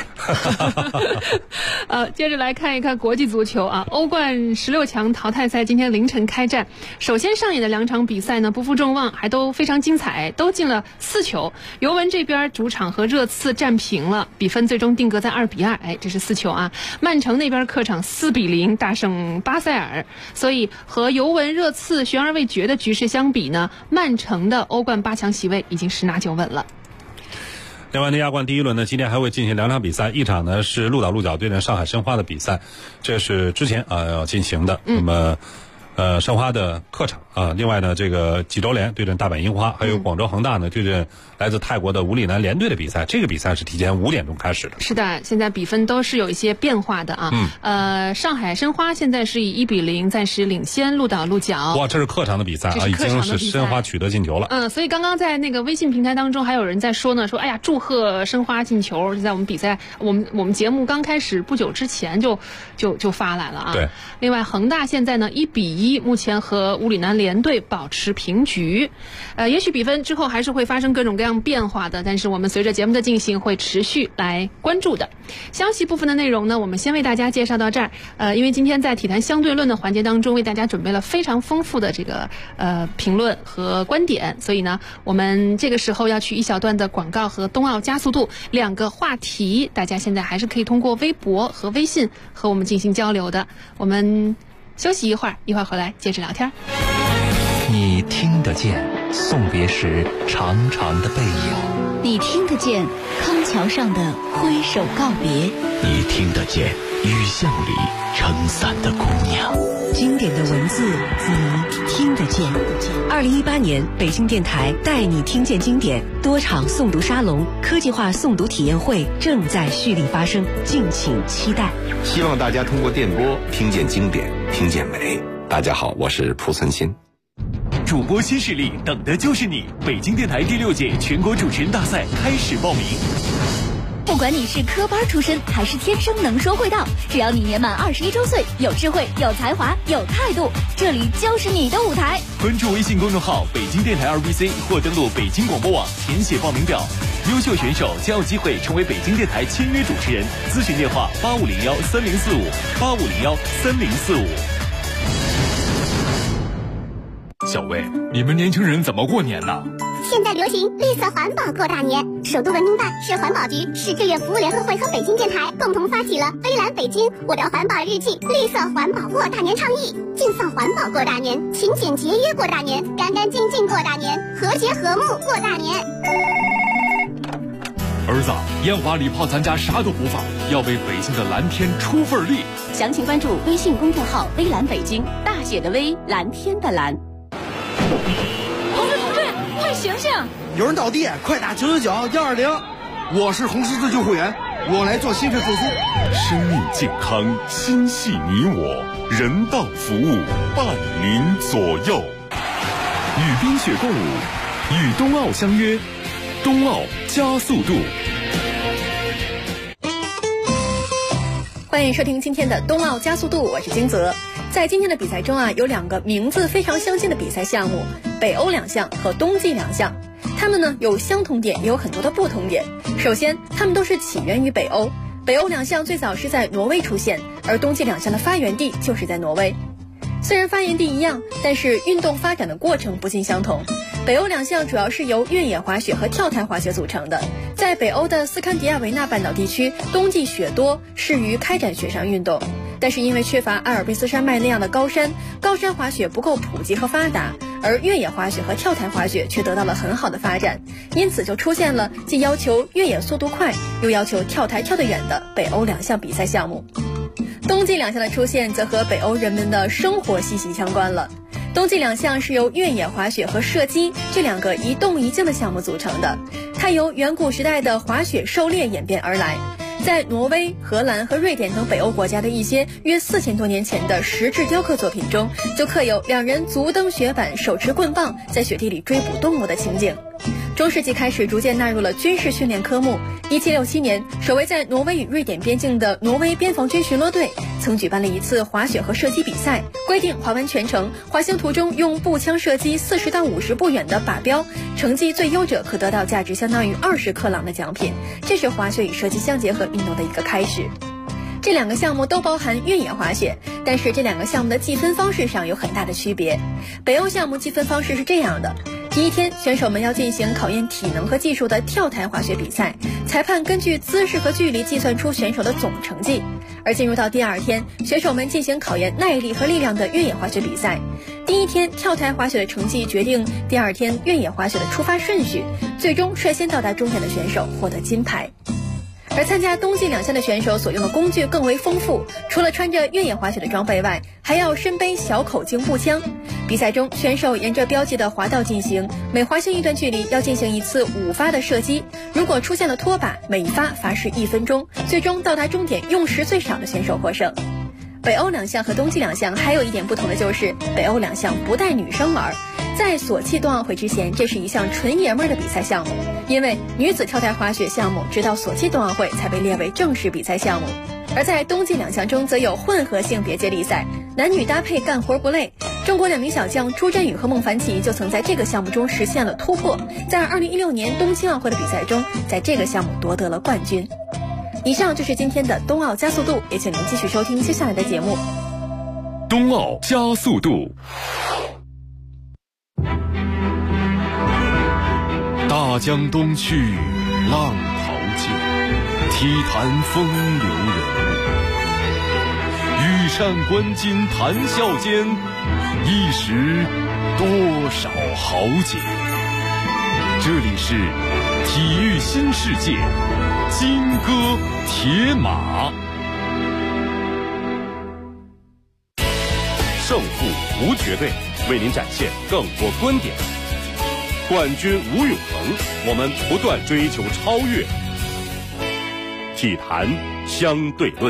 接着来看一看国际足球啊，欧冠16强淘汰赛今天凌晨开战。首先上演的2场比赛呢不负众望，还都非常精彩，都进了4球。尤文这边主场和热刺战平了，比分最终定格在2-2。这是4球啊。曼城那边客场4-0大胜巴塞尔，所以和尤文、热刺悬而未决的局势相比呢，曼城的欧冠8强席位已经10拿9稳了。 另外呢，亚冠第1轮呢，今天还会进行2场比赛，一场呢是鹿岛鹿角对阵上海申花的比赛，这是之前要进行的。那么申花的客场另外呢，这个济州联对阵大阪樱花，还有广州恒大呢对阵来自泰国的武里南联队的比赛。这个比赛是提前5点钟开始的。 是的，现在比分都是有一些变化的啊。上海申花现在是以1-0暂时领先鹿岛鹿角。 哇，这是客场的比赛已经是申花取得进球了。 所以刚刚在那个微信平台当中还有人在说呢，说哎呀，祝贺申花进球。就在我们比赛，我们节目刚开始不久之前就发来了啊。 对。 另外恒大现在呢1-1，目前和武里南联队保持平局。也许比分之后还是会发生各种各样变化的，但是我们随着节目的进行会持续来关注的。消息部分的内容呢，我们先为大家介绍到这儿。因为今天在体坛相对论的环节当中，为大家准备了非常丰富的这个评论和观点，所以呢，我们这个时候要去一小段的广告和冬奥加速度2个话题，大家现在还是可以通过微博和微信和我们进行交流的。我们休息一会儿回来接着聊天。 你听得见送别时长长的背影， 你听得见康桥上的挥手告别， 你听得见雨巷里撑伞的姑娘。 经典的文字你听得见。2018年北京电台带你听见经典多场诵读沙龙、科技化诵读体验会正在蓄力发生，敬请期待。 希望大家通过电波听见经典，听见美。大家好，我是蒲存昕。 主播新势力等的就是你！北京电台第6届全国主持人大赛开始报名。 不管你是科班出身还是天生能说会道，只要你年满21周岁，有智慧、有才华、有态度，这里就是你的舞台。 关注微信公众号北京电台2BC 或登录北京广播网填写报名表，优秀选手将有机会成为北京电台签约主持人。咨询电话8501-3045，8501-3045。 小魏，你们年轻人怎么过年呢？ 现在流行绿色环保过大年，首都文明办、市环保局、市志愿服务联合会和北京电台共同发起了“微蓝北京，我的环保日记”绿色环保过大年倡议，尽放环保过大年，勤俭节约过大年，干干净净过大年，和谐和睦过大年。 儿子，烟花礼炮咱家啥都不放，要为北京的蓝天出份力。 详情关注微信公众号“微蓝北京”，大写的微，蓝天的蓝。 同志，快醒醒！ 有人倒地，快打999-120。我是红十字救护员，我来做心肺复苏。 生命健康，心系你我，人道服务伴您左右。与冰雪共舞，与冬奥相约，冬奥加速度。 欢迎收听今天的冬奥加速度，我是金泽。在今天的比赛中有2个名字非常相近的比赛项目，北欧2项和冬季2项。它们呢有相同点，也有很多的不同点。首先，它们都是起源于北欧，北欧2项最早是在挪威出现，而冬季2项的发源地就是在挪威。虽然发源地一样，但是运动发展的过程不尽相同。 北欧两项主要是由越野滑雪和跳台滑雪组成的。在北欧的斯堪的亚维纳半岛地区，冬季雪多，适于开展雪上运动。但是因为缺乏阿尔卑斯山脉那样的高山滑雪不够普及和发达，而越野滑雪和跳台滑雪却得到了很好的发展，因此就出现了既要求越野速度快，又要求跳台跳得远的北欧两项比赛项目。冬季两项的出现则和北欧人们的生活息息相关了。冬季两项是由越野滑雪和射击这两个一动一静的项目组成的，它由远古时代的滑雪狩猎演变而来。在挪威、荷兰和瑞典等北欧国家的一些约4000多年前的石质雕刻作品中，就刻有两人足蹬雪板，手持棍棒，在雪地里追捕动物的情景。中世纪开始逐渐纳入了军事训练科目。1767年，守卫在挪威与瑞典边境的挪威边防军巡逻队曾举办了一次滑雪和射击比赛，规定滑完全程，滑行途中用步枪射击40到50步远的靶标，成绩最优者可得到价值相当于20克朗的奖品。这是滑雪与射击相结合运动的一个开始。这两个项目都包含越野滑雪，但是这两个项目的计分方式上有很大的区别。北欧项目计分方式是这样的：第一天，选手们要进行考验体能和技术的跳台滑雪比赛，裁判根据姿势和距离计算出选手的总成绩。而进入到第二天，选手们进行考验耐力和力量的越野滑雪比赛。第一天跳台滑雪的成绩决定第二天越野滑雪的出发顺序，最终率先到达终点的选手获得金牌。而参加冬季两项的选手所用的工具更为丰富，除了穿着越野滑雪的装备外，还要身背小口径步枪。比赛中，选手沿着标记的滑道进行，每滑行一段距离要进行一次5发的射击，如果出现了脱靶，每一发罚时1分钟，最终到达终点用时最少的选手获胜。北欧两项和冬季两项还有一点不同的就是，北欧两项不带女生玩。在索契冬奥会之前，这是一项纯爷们儿的比赛项目，因为女子跳台滑雪项目直到索契冬奥会才被列为正式比赛项目。而在冬季两项中则有混合性别接力赛，男女搭配干活不累。中国2名小将朱振宇和孟凡奇就曾在这个项目中实现了突破，在2016年冬季奥会的比赛中，在这个项目夺得了冠军。以上就是今天的冬奥加速度，也请您继续收听接下来的节目。 冬奥加速度。大江东去，浪淘尽，体坛风流人物。羽扇纶巾谈笑间，一时多少豪杰。这里是体育新世界，金戈铁马。 胜负无绝对，为您展现更多观点。冠军无永恒，我们不断追求超越。体坛相对论。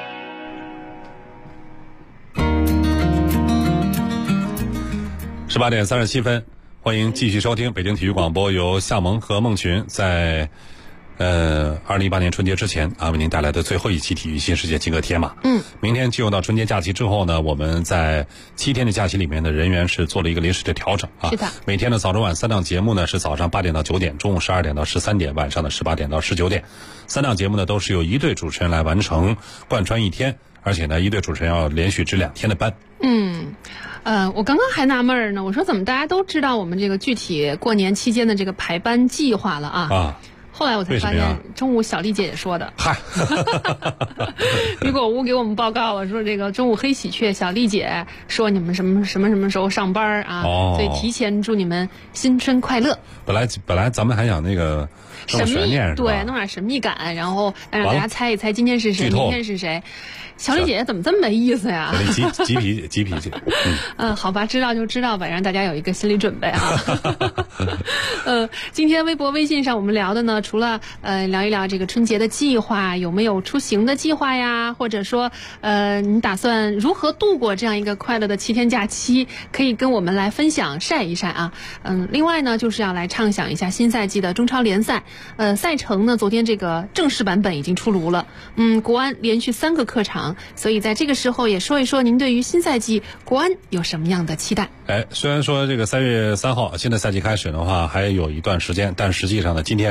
18点37分，欢迎继续收听北京体育广播，由夏萌和孟群在2018年春节之前为您带来的最后一期体育新世界金戈铁马。明天进入到春节假期之后呢，我们在7天的假期里面的人员是做了一个临时的调整是的， 每天的早中晚3档节目呢是早上8点到9点，中午12点到13点，晚上的18点到19点。3档节目呢都是由一队主持人来完成，贯穿一天，而且呢一队主持人要连续值2天的班。 我刚刚还纳闷呢，我说怎么大家都知道我们这个具体过年期间的这个排班计划了啊？后来我才发现，中午小丽姐姐说的。 嗨， 雨果屋给我们报告了，说这个中午黑喜鹊小丽姐说你们什么时候上班啊？所以提前祝你们新春快乐。 本来咱们还想那个弄悬念， 对，弄点神秘感，然后让大家猜一猜今天是谁，明天是谁。小丽姐姐怎么这么没意思呀？ 急脾气。 好吧，知道就知道吧，让大家有一个心理准备啊。今天微博、微信上我们聊的呢，除了聊一聊这个春节的计划，有没有出行的计划呀？或者说你打算如何度过这样一个快乐的7天假期？可以跟我们来分享晒一晒啊。另外呢，就是要来畅想一下新赛季的中超联赛。赛程呢，昨天这个正式版本已经出炉了。国安连续3个客场。所以在这个时候也说一说您对于新赛季国安有什么样的期待？虽然说这个3月3号新的赛季开始的话还有一段时间，但实际上呢，今天是2月13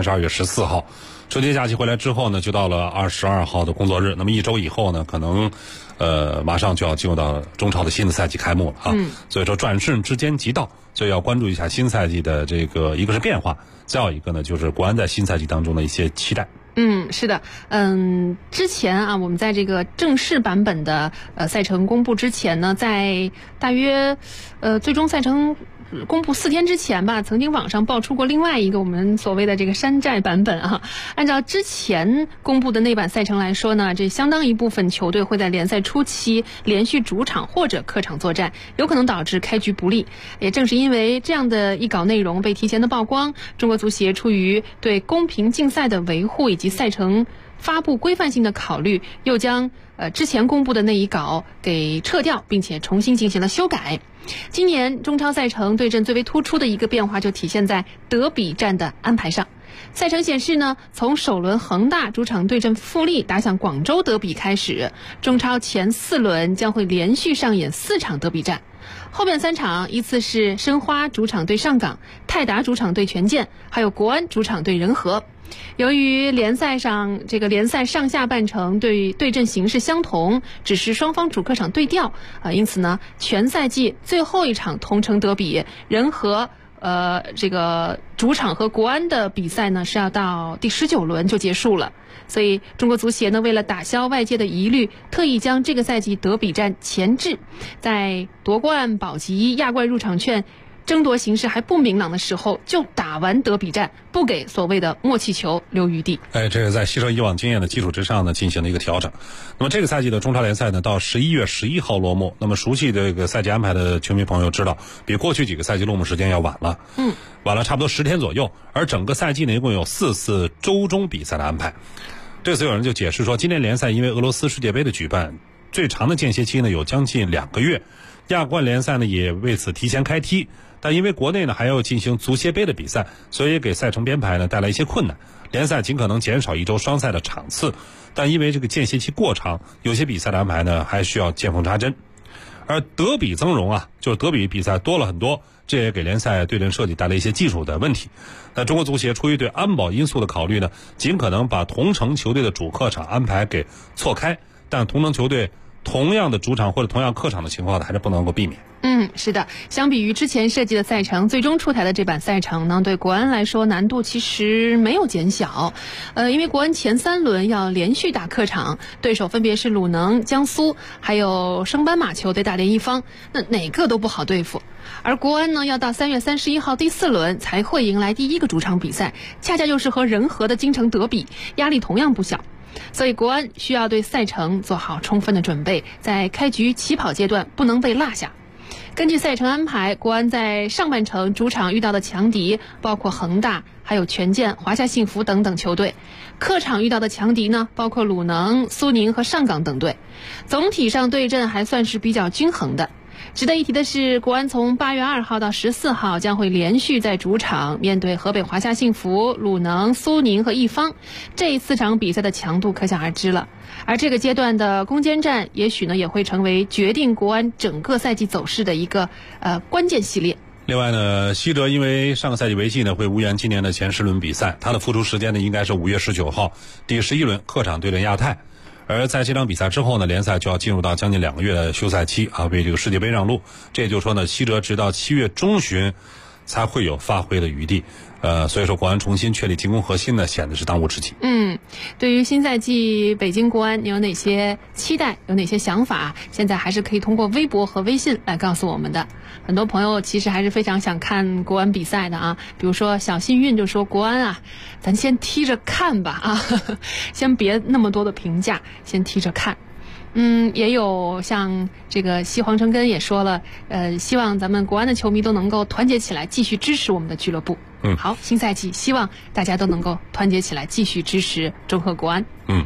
14号。春节假期回来之后呢，就到了22号的工作日。那么1周以后呢，可能马上就要进入到中超的新的赛季开幕了啊。所以说转瞬之间即到，所以要关注一下新赛季的这个一个是变化，再有一个呢就是国安在新赛季当中的一些期待。 是的，之前啊，我们在这个正式版本的赛程公布之前呢，在大约最终赛程公布4天之前吧，曾经网上爆出过另外一个我们所谓的这个山寨版本啊。按照之前公布的那版赛程来说呢，这相当一部分球队会在联赛初期连续主场或者客场作战，有可能导致开局不利。也正是因为这样的一稿内容被提前的曝光，中国足协出于对公平竞赛的维护以及赛程发布规范性的考虑，又将之前公布的那一稿给撤掉，并且重新进行了修改。今年中超赛程对阵最为突出的一个变化就体现在德比战的安排上。赛程显示呢，从首轮恒大主场对阵富力打响广州德比开始，中超前4轮将会连续上演4场德比战。后面3场依次是申花主场对上港，泰达主场对权健，还有国安主场对人和。由于联赛上下半程对阵形势相同，只是双方主客场对调因此呢，全赛季最后一场同城德比人和这个主场和国安的比赛呢是要到第19轮就结束了。所以中国足协呢，为了打消外界的疑虑，特意将这个赛季德比战前置，在夺冠保级亚冠入场券争夺形势还不明朗的时候就打完德比战，不给所谓的默契球留余地。 这是在吸收以往经验的基础之上呢进行了一个调整。那么这个赛季的中超联赛呢到11月11号落幕。那么熟悉这个赛季安排的球迷朋友知道，比过去几个赛季落幕时间要晚了。晚了差不多10天左右。而整个赛季呢一共有4次周中比赛的安排。这次有人就解释说，今年联赛因为俄罗斯世界杯的举办，最长的间歇期呢有将近2个月，亚冠联赛呢也为此提前开踢。但因为国内呢还要进行足协杯的比赛，所以给赛程编排呢带来一些困难。联赛尽可能减少1周双赛的场次，但因为这个间歇期过长，有些比赛的安排呢还需要见缝插针。而德比增容啊，就是德比比赛多了很多，这也给联赛对阵设计带来一些技术的问题。那中国足协出于对安保因素的考虑呢，尽可能把同城球队的主客场安排给错开，但同城球队同样的主场或者同样客场的情况呢，还是不能够避免。 是的，相比于之前设计的赛程，最终出台的这版赛程呢，对国安来说难度其实没有减小。因为国安前3轮要连续打客场，对手分别是鲁能、江苏还有升班马球队大连一方，那哪个都不好对付。而国安呢，要到3月31号第4轮才会迎来第1个主场比赛，恰恰又是和人和的京城德比，压力同样不小。所以国安需要对赛程做好充分的准备，在开局起跑阶段不能被落下。根据赛程安排，国安在上半程主场遇到的强敌包括恒大、还有权健、华夏幸福等等球队，客场遇到的强敌呢包括鲁能、苏宁和上港等队。总体上对阵还算是比较均衡的。值得一提的是，国安从8月2号到14号将会连续在主场面对河北华夏幸福、鲁能、苏宁和一方，这4场比赛的强度可想而知了。而这个阶段的攻坚战，也许呢也会成为决定国安整个赛季走势的一个关键系列。 另外呢，西哲因为上个赛季违纪呢会无缘今年的前10轮比赛，他的复出时间呢应该是5月19号第11轮客场对阵亚太。而在这场比赛之后呢，联赛就要进入到将近2个月的休赛期啊，为这个世界杯让路。这也就是说呢，西哲直到7月中旬才会有发挥的余地。所以说国安重新确立进攻核心呢，显得是当务之急。 对于新赛季北京国安，你有哪些期待，有哪些想法？现在还是可以通过微博和微信来告诉我们的。很多朋友其实还是非常想看国安比赛的啊，比如说小幸运就说国安啊，咱先踢着看吧啊，先别那么多的评价，先踢着看。也有像这个西黄成根也说了，希望咱们国安的球迷都能够团结起来，继续支持我们的俱乐部。好，新赛季希望大家都能够团结起来，继续支持中赫国安。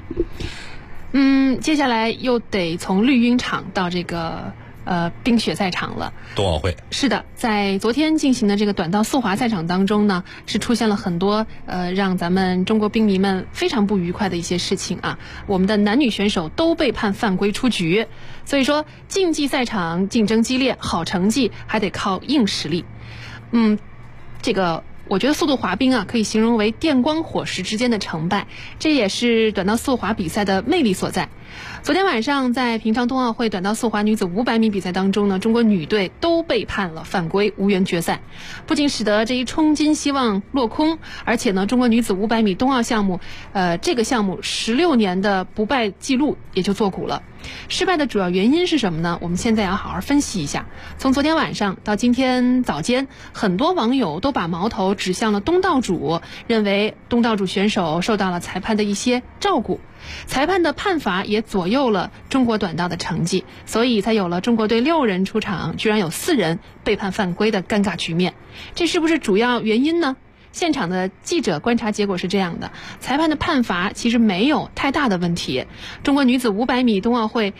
接下来又得从绿茵场到这个冰雪赛场了。 冬奥会是的，在昨天进行的这个短道速滑赛场当中呢，是出现了很多让咱们中国冰迷们非常不愉快的一些事情啊。我们的男女选手都被判犯规出局，所以说竞技赛场竞争激烈，好成绩还得靠硬实力。这个我觉得速度滑冰啊，可以形容为电光火石之间的成败，这也是短道速滑比赛的魅力所在。昨天晚上在平昌冬奥会短道速滑女子500米比赛当中呢，中国女队都被判了犯规，无缘决赛，不仅使得这一冲金希望落空，而且呢，中国女子500米冬奥项目，这个项目16年的不败记录也就作古了。失败的主要原因是什么呢？我们现在要好好分析一下。从昨天晚上到今天早间，很多网友都把矛头指向了东道主，认为东道主选手受到了裁判的一些照顾，裁判的判罚也左右了中国短道的成绩，所以才有了中国队6人出场，居然有4人被判犯规的尴尬局面。这是不是主要原因呢？现场的记者观察结果是这样的，裁判的判罚其实没有太大的问题。中国女子500米冬奥会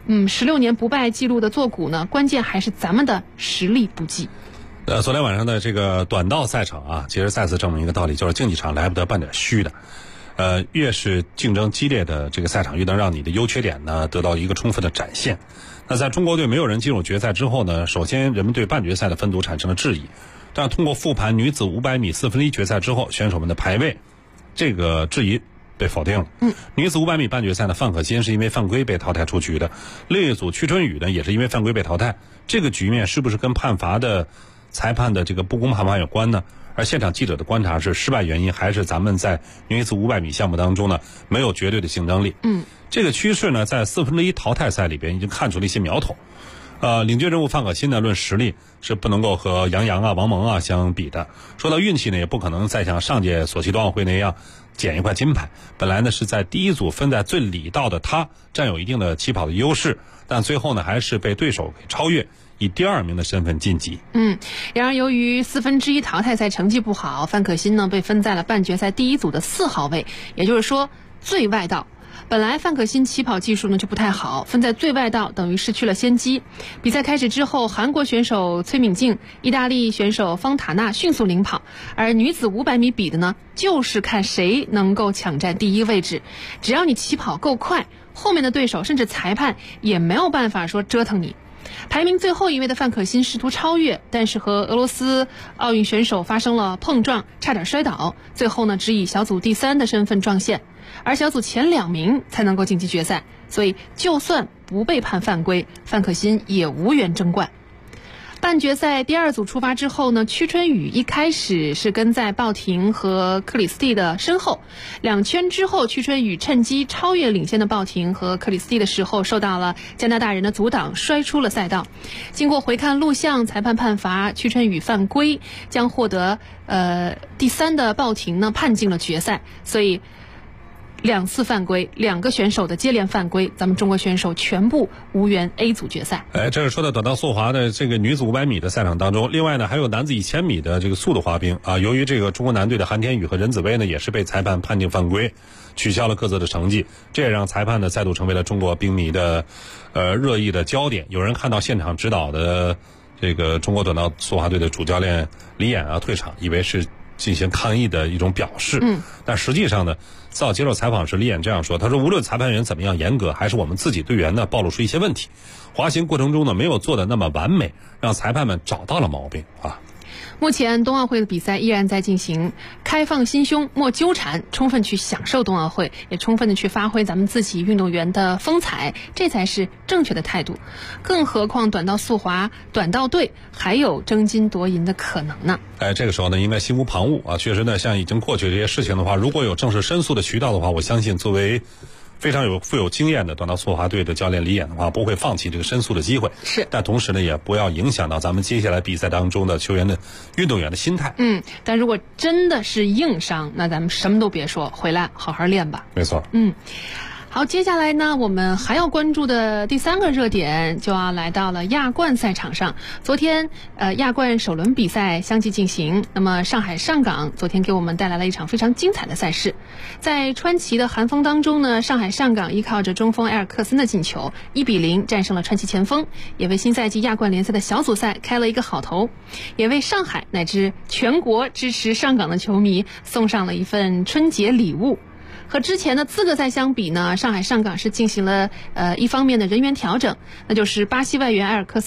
16年不败记录的作古呢，关键还是咱们的实力不济。 昨天晚上的这个短道赛场啊，其实再次证明一个道理，就是竞技场来不得半点虚的。越是竞争激烈的这个赛场，越能让你的优缺点呢得到一个充分的展现。那在中国队没有人进入决赛之后呢，首先人们对半决赛的分组产生了质疑，但通过复盘女子500米4分之一决赛之后，选手们的排位，这个质疑被否定了。女子500米半决赛呢，范可新是因为犯规被淘汰出局的，另一组屈春雨呢也是因为犯规被淘汰。这个局面是不是跟判罚的裁判的这个不公判罚有关呢？而现场记者的观察是，失败原因还是咱们在女子500米项目当中呢没有绝对的竞争力。这个趋势呢在1/4淘汰赛里边已经看出了一些苗头。领军人物范可新呢论实力是不能够和杨洋啊、王蒙啊相比的。说到运气呢，也不可能再像上届索契冬奥会那样捡一块金牌。本来呢是在第一组分在最里道的他占有一定的起跑的优势，但最后呢还是被对手给超越，以第2名的身份晋级。 然而由于1/4淘汰赛成绩不好，范可新呢被分在了半决赛第1组的4号位，也就是说最外道。本来范可新起跑技术呢就不太好，分在最外道等于失去了先机。比赛开始之后，韩国选手崔敏静、意大利选手方塔纳迅速领跑，而女子500米比的呢，就是看谁能够抢占第1位置。只要你起跑够快，后面的对手甚至裁判也没有办法说折腾你。排名最后一位的范可新试图超越，但是和俄罗斯奥运选手发生了碰撞，差点摔倒，最后呢只以小组第3的身份撞线，而小组前2名才能够晋级决赛，所以就算不被判犯规，范可新也无缘争冠。半决赛第2组出发之后呢，屈春雨一开始是跟在鲍婷和克里斯蒂的身后，2圈之后，屈春雨趁机超越领先的鲍婷和克里斯蒂的时候，受到了加拿大人的阻挡，摔出了赛道。经过回看录像，裁判判罚屈春雨犯规，将获得第3的鲍婷呢判进了决赛，所以2次犯规，2个选手的接连犯规，咱们中国选手全部无缘 A 组决赛。 这是说到短道速滑的这个女子500米的赛场当中，另外呢还有男子1000米的这个速度滑冰啊。由于这个中国男队的韩天宇和任子威呢也是被裁判判定犯规，取消了各自的成绩，这也让裁判呢再度成为了中国冰迷的热议的焦点。有人看到现场指导的这个中国短道速滑队的主教练李岩啊退场，以为是进行抗议的一种表示。但实际上呢，在接受采访时，李岩这样说，他说无论裁判员怎么样严格，还是我们自己队员呢暴露出一些问题，滑行过程中呢没有做的那么完美，让裁判们找到了毛病啊。 目前冬奥会的比赛依然在进行，开放心胸，莫纠缠，充分去享受冬奥会，也充分的去发挥咱们自己运动员的风采，这才是正确的态度。更何况短道速滑短道队还有争金夺银的可能呢。 这个时候呢应该心无旁骛啊。确实呢，像已经过去这些事情的话，如果有正式申诉的渠道的话，我相信作为非常富有经验的短道速滑队的教练李岩的话，不会放弃这个申诉的机会。 是， 但同时呢，也不要影响到咱们接下来比赛当中的球员的运动员的心态。 但如果真的是硬伤，那咱们什么都别说，回来好好练吧。 没错。 好，接下来呢，我们还要关注的第3个热点就要来到了亚冠赛场上。昨天亚冠首轮比赛相继进行，那么上海上港昨天给我们带来了一场非常精彩的赛事。在川崎的寒风当中呢，上海上港依靠着中锋埃尔克森的进球1-0战胜了川崎前锋，也为新赛季亚冠联赛的小组赛开了一个好头，也为上海乃至全国支持上港的球迷送上了一份春节礼物。和之前的资格赛相比呢，上海上港是进行了一方面的人员调整，那就是巴西外援埃尔克森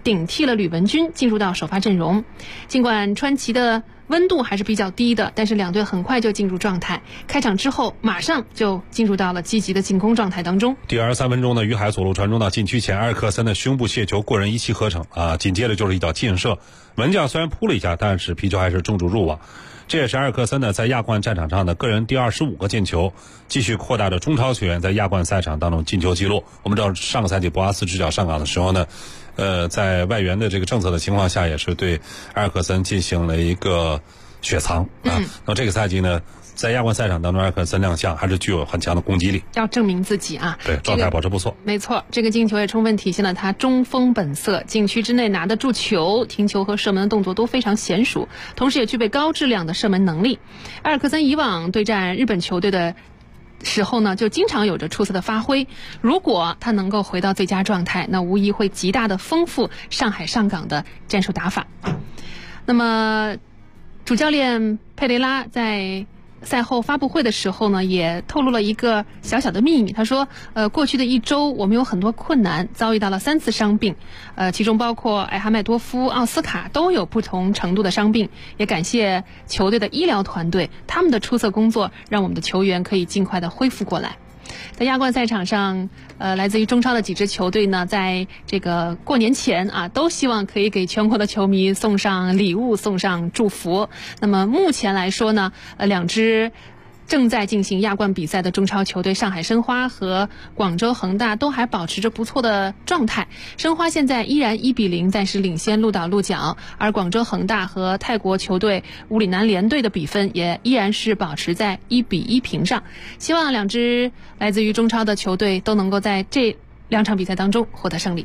顶替了吕文君进入到首发阵容。尽管川崎的温度还是比较低的，但是两队很快就进入状态。开场之后，马上就进入到了积极的进攻状态当中。 第23分钟呢，于海左路传中到禁区前，埃尔克森的胸部卸球过人1气呵成啊，紧接着就是一脚劲射，门将虽然扑了一下，但是皮球还是中柱入网。这也是埃尔克森呢在亚冠战场上的个人第25个进球，继续扩大着中超球员在亚冠赛场当中进球记录。我们知道上个赛季博阿斯执教上港的时候呢，在外援的这个政策的情况下，也是对埃尔克森进行了一个雪藏啊。那么这个赛季呢，在亚冠赛场当中，埃尔克森亮相还是具有很强的攻击力， 要证明自己啊。 对，状态保持不错。 没错，这个进球也充分体现了他中锋本色，禁区之内拿得住球，停球和射门的动作都非常娴熟，同时也具备高质量的射门能力。埃尔克森以往对战日本球队的时候呢，就经常有着出色的发挥。如果他能够回到最佳状态，那无疑会极大的丰富上海上港的战术打法。那么主教练佩雷拉在赛后发布会的时候呢，也透露了一个小小的秘密。他说过去的1周我们有很多困难，遭遇到了3次伤病，其中包括艾哈迈多夫、奥斯卡都有不同程度的伤病，也感谢球队的医疗团队，他们的出色工作让我们的球员可以尽快的恢复过来。在亚冠赛场上，来自于中超的几支球队呢，在这个过年前啊，都希望可以给全国的球迷送上礼物，送上祝福。那么目前来说呢，2支正在进行亚冠比赛的中超球队上海申花和广州恒大都还保持着不错的状态。申花现在依然1-0暂时领先鹿岛鹿角，而广州恒大和泰国球队乌里南联队的比分也依然是保持在1-1平上。希望2支来自于中超的球队都能够在这2场比赛当中获得胜利。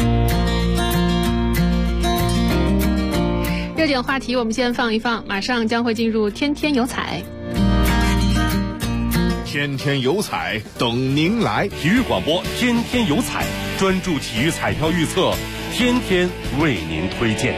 热点话题我们先放一放，马上将会进入天天有彩。 天天有彩等您来， 体育广播天天有彩，专注体育彩票预测，天天为您推荐。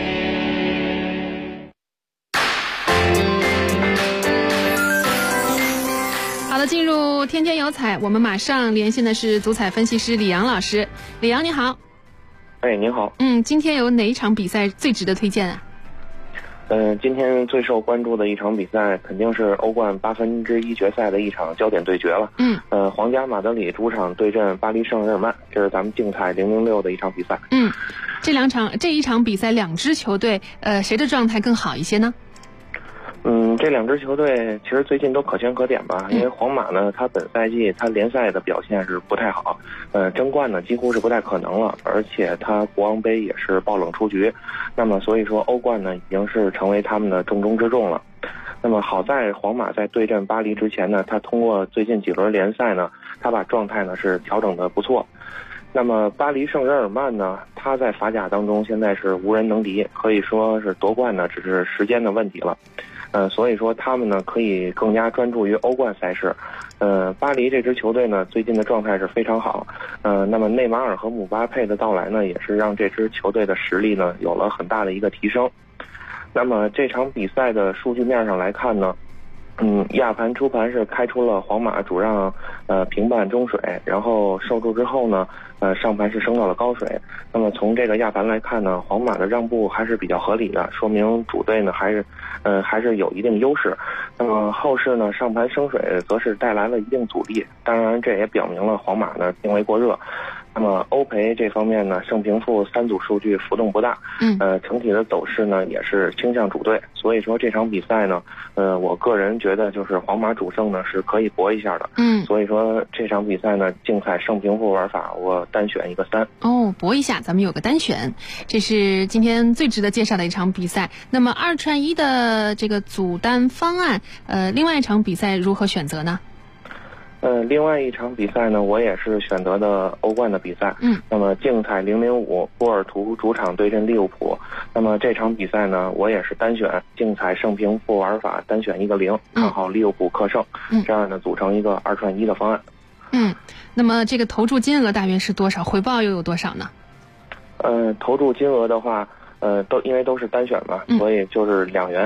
好的，进入天天有彩，我们马上连线的是足彩分析师李阳老师。李阳你好。 您好。 今天有哪一场比赛最值得推荐啊？ 今天最受关注的一场比赛肯定是欧冠1/8决赛的一场焦点对决了。皇家马德里主场对阵巴黎圣日耳曼，这是咱们竞彩006的一场比赛。 这一场比赛2支球队谁的状态更好一些呢？ 这2支球队其实最近都可圈可点吧，因为皇马呢，它本赛季它联赛的表现是不太好，争冠呢几乎是不太可能了，而且它国王杯也是爆冷出局，那么所以说欧冠呢已经是成为他们的重中之重了。那么好在皇马在对阵巴黎之前呢，他通过最近几轮联赛呢，他把状态呢是调整的不错。那么巴黎圣日耳曼呢，他在法甲当中现在是无人能敌，可以说是夺冠呢只是时间的问题了。所以说他们呢可以更加专注于欧冠赛事。巴黎这支球队呢最近的状态是非常好。那么内马尔和姆巴佩的到来呢，也是让这支球队的实力呢有了很大的一个提升。那么这场比赛的数据面上来看呢，亚盘初盘是开出了皇马主让平半中水，然后受注之后呢，上盘是升到了高水。那么从这个亚盘来看呢，皇马的让步还是比较合理的，说明主队呢还是有一定优势。那么后市呢，上盘升水则是带来了一定阻力，当然这也表明了皇马呢并未过热。那么欧赔这方面呢，胜平负3组数据浮动不大，整体的走势呢也是倾向主队，所以说这场比赛呢，我个人觉得就是皇马主胜呢是可以搏一下的，所以说这场比赛呢，竞彩胜平负玩法我单选一个3。 搏一下，咱们有个单选，这是今天最值得介绍的一场比赛。那么2串1的这个组单方案，另外一场比赛如何选择呢？ 另外一场比赛呢，我也是选择的欧冠的比赛。那么竞彩005，波尔图主场对阵利物浦。那么这场比赛呢，我也是单选竞彩胜平负玩法，单选一个0，看好利物浦克胜。这样呢，组成一个2串1的方案。 那么这个投注金额大约是多少？回报又有多少呢？ 投注金额的话，因为都是单选嘛，所以就是2元。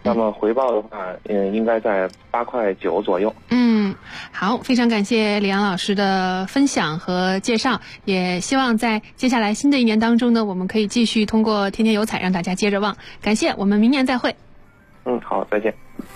那么回报的话，应该在8.9块左右。 好，非常感谢李阳老师的分享和介绍，也希望在接下来新的一年当中呢，我们可以继续通过天天有彩让大家接着旺。感谢，我们明年再会。 好，再见。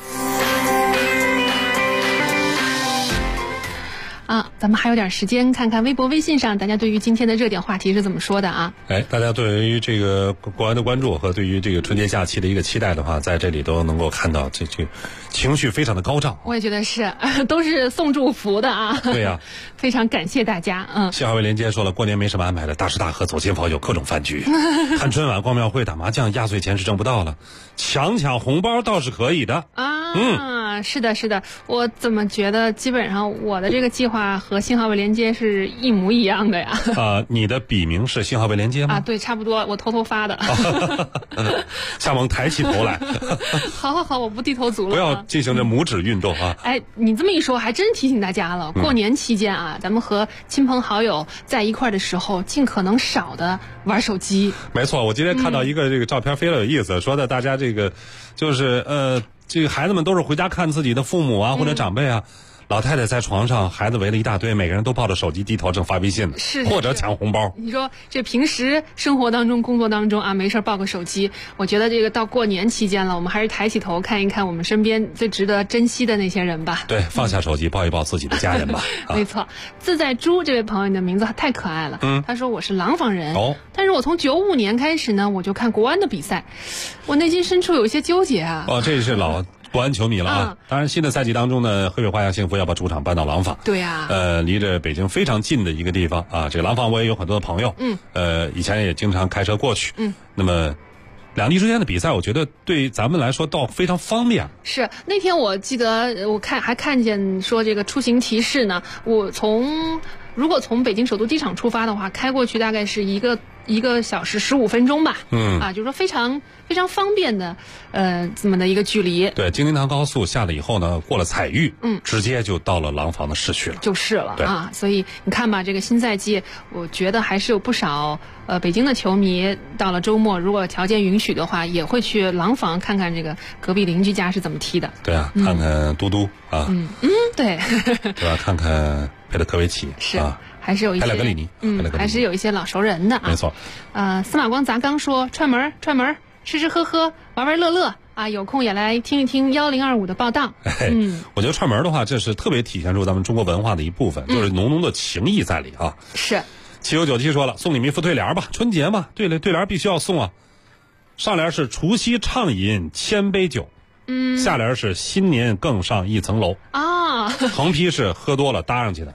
咱们还有点时间，看看微博、微信上大家对于今天的热点话题是怎么说的啊？ 大家对于这个国安的关注和对于这个春节假期的一个期待的话，在这里都能够看到这情绪非常的高涨。 我也觉得是，都是送祝福的啊。 对呀， 非常感谢大家。 信号为连接说了，过年没什么安排的，大吃大喝，走亲访友，各种饭局，看春晚、逛庙会、打麻将，压岁钱是挣不到了，抢红包倒是可以的啊。是的，是的，我怎么觉得基本上我的这个计划和信号为连接是一模一样的呀？ 你的笔名是信号为连接吗？ 对，差不多，我偷偷发的。 夏萌抬起头来。 好，我不低头族了。 不要进行这拇指运动啊！ 你这么一说，还真提醒大家了。过年期间啊，咱们和亲朋好友在一块的时候，尽可能少的玩手机。 没错，我今天看到一个这个照片，非常有意思，说的大家这个就是这个孩子们都是回家看自己的父母啊，或者长辈啊。老太太在床上，孩子围了一大堆，每个人都抱着手机低头正发微信呢，或者抢红包。 你说这平时生活当中、工作当中啊，没事抱个手机，我觉得这个到过年期间了，我们还是抬起头看一看我们身边最值得珍惜的那些人吧。 对，放下手机，抱一抱自己的家人吧。 没错，自在猪这位朋友，你的名字太可爱了。他说我是廊坊人，但是我从95年开始呢，我就看国安的比赛，我内心深处有一些纠结啊。 这是老国安球迷了啊！当然，新的赛季当中呢，河北华夏幸福要把主场搬到廊坊。 对呀。 离着北京非常近的一个地方啊。这个廊坊我也有很多的朋友。以前也经常开车过去。那么，两地之间的比赛，我觉得对咱们来说倒非常方便。是那天我记得还看见说这个出行提示呢，如果从北京首都机场出发的话，开过去大概是1个小时15分钟吧。就是说非常非常方便的这么的一个距离。 对，京津唐高速下了以后呢，过了采玉，直接就到了廊坊的市区了。 就是了啊，所以你看吧，这个新赛季，我觉得还是有不少北京的球迷到了周末，如果条件允许的话，也会去廊坊看看这个隔壁邻居家是怎么踢的。 对啊，看看嘟嘟啊。 对。 对吧？看看佩德科维奇是啊。还是有一些莱格里尼， 还是有一些老熟人的啊。 没错。 司马光砸缸说串门，吃喝喝，玩乐啊，有空也来听一听1025的报道。 我觉得串门的话，这是特别体现出咱们中国文化的一部分，就是浓浓的情谊在里啊。 是。 7997说了，送你们一副对联吧，春节嘛，对联必须要送啊。上联是除夕畅饮千杯酒，下联是新年更上一层楼啊。 横批是喝多了搭上去的。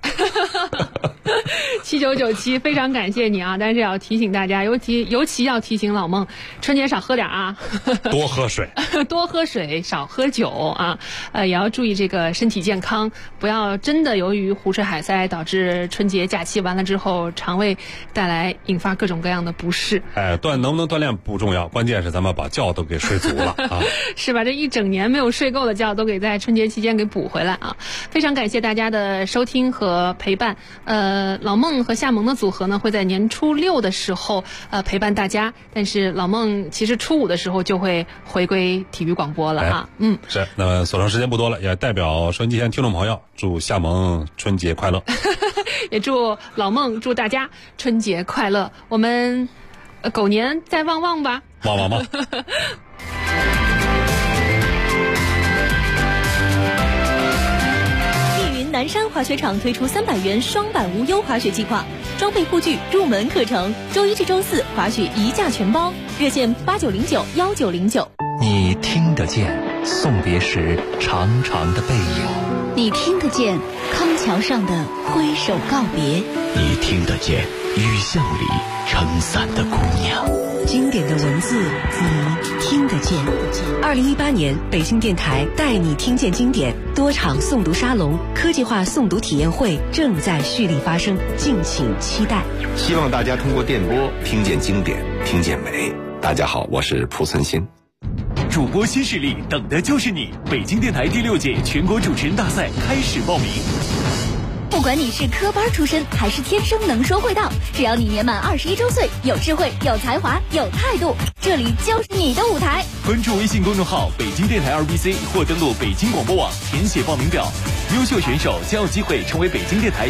7997，非常感谢你啊！但是要提醒大家，尤其要提醒老孟，春节少喝点啊， 多喝水， 多喝水，少喝酒啊，也要注意这个身体健康，不要真的由于胡吃海塞导致春节假期完了之后肠胃带来引发各种各样的不适。 能不能锻炼不重要，关键是咱们把觉都给睡足了啊！ 是吧？这一整年没有睡够的觉都给在春节期间给补回来啊！非常感谢大家的收听和陪伴。老孟和夏萌的组合呢，会在年初6的时候陪伴大家，但是老孟其实初5的时候就会回归体育广播了啊。 是。那么所剩时间不多了，也代表收音机前听众朋友祝夏萌春节快乐， 也祝老孟祝大家春节快乐。我们狗年再旺旺吧， 旺。 南山滑雪场推出300元双板无忧滑雪计划，装备护具、入门课程，周1至周4滑雪1价全包，热线89091909。 你听得见送别时长长的背影， 你听得见康桥上的挥手告别， 你听得见雨巷里撑伞的姑娘。 经典的文字，你听得见。2018年，北京电台带你听见经典多场诵读沙龙、科技化诵读体验会正在蓄力发生，敬请期待。 希望大家通过电波听见经典，听见美。大家好，我是蒲存昕。 主播新势力等的就是你！北京电台第6届全国主持人大赛开始报名。不管你是科班出身还是天生能说会道，只要你年满21周岁，有智慧、有才华、有态度，这里就是你的舞台。 关注微信公众号北京电台 RBC 或登录北京广播网填写报名表，优秀选手将有机会成为北京电台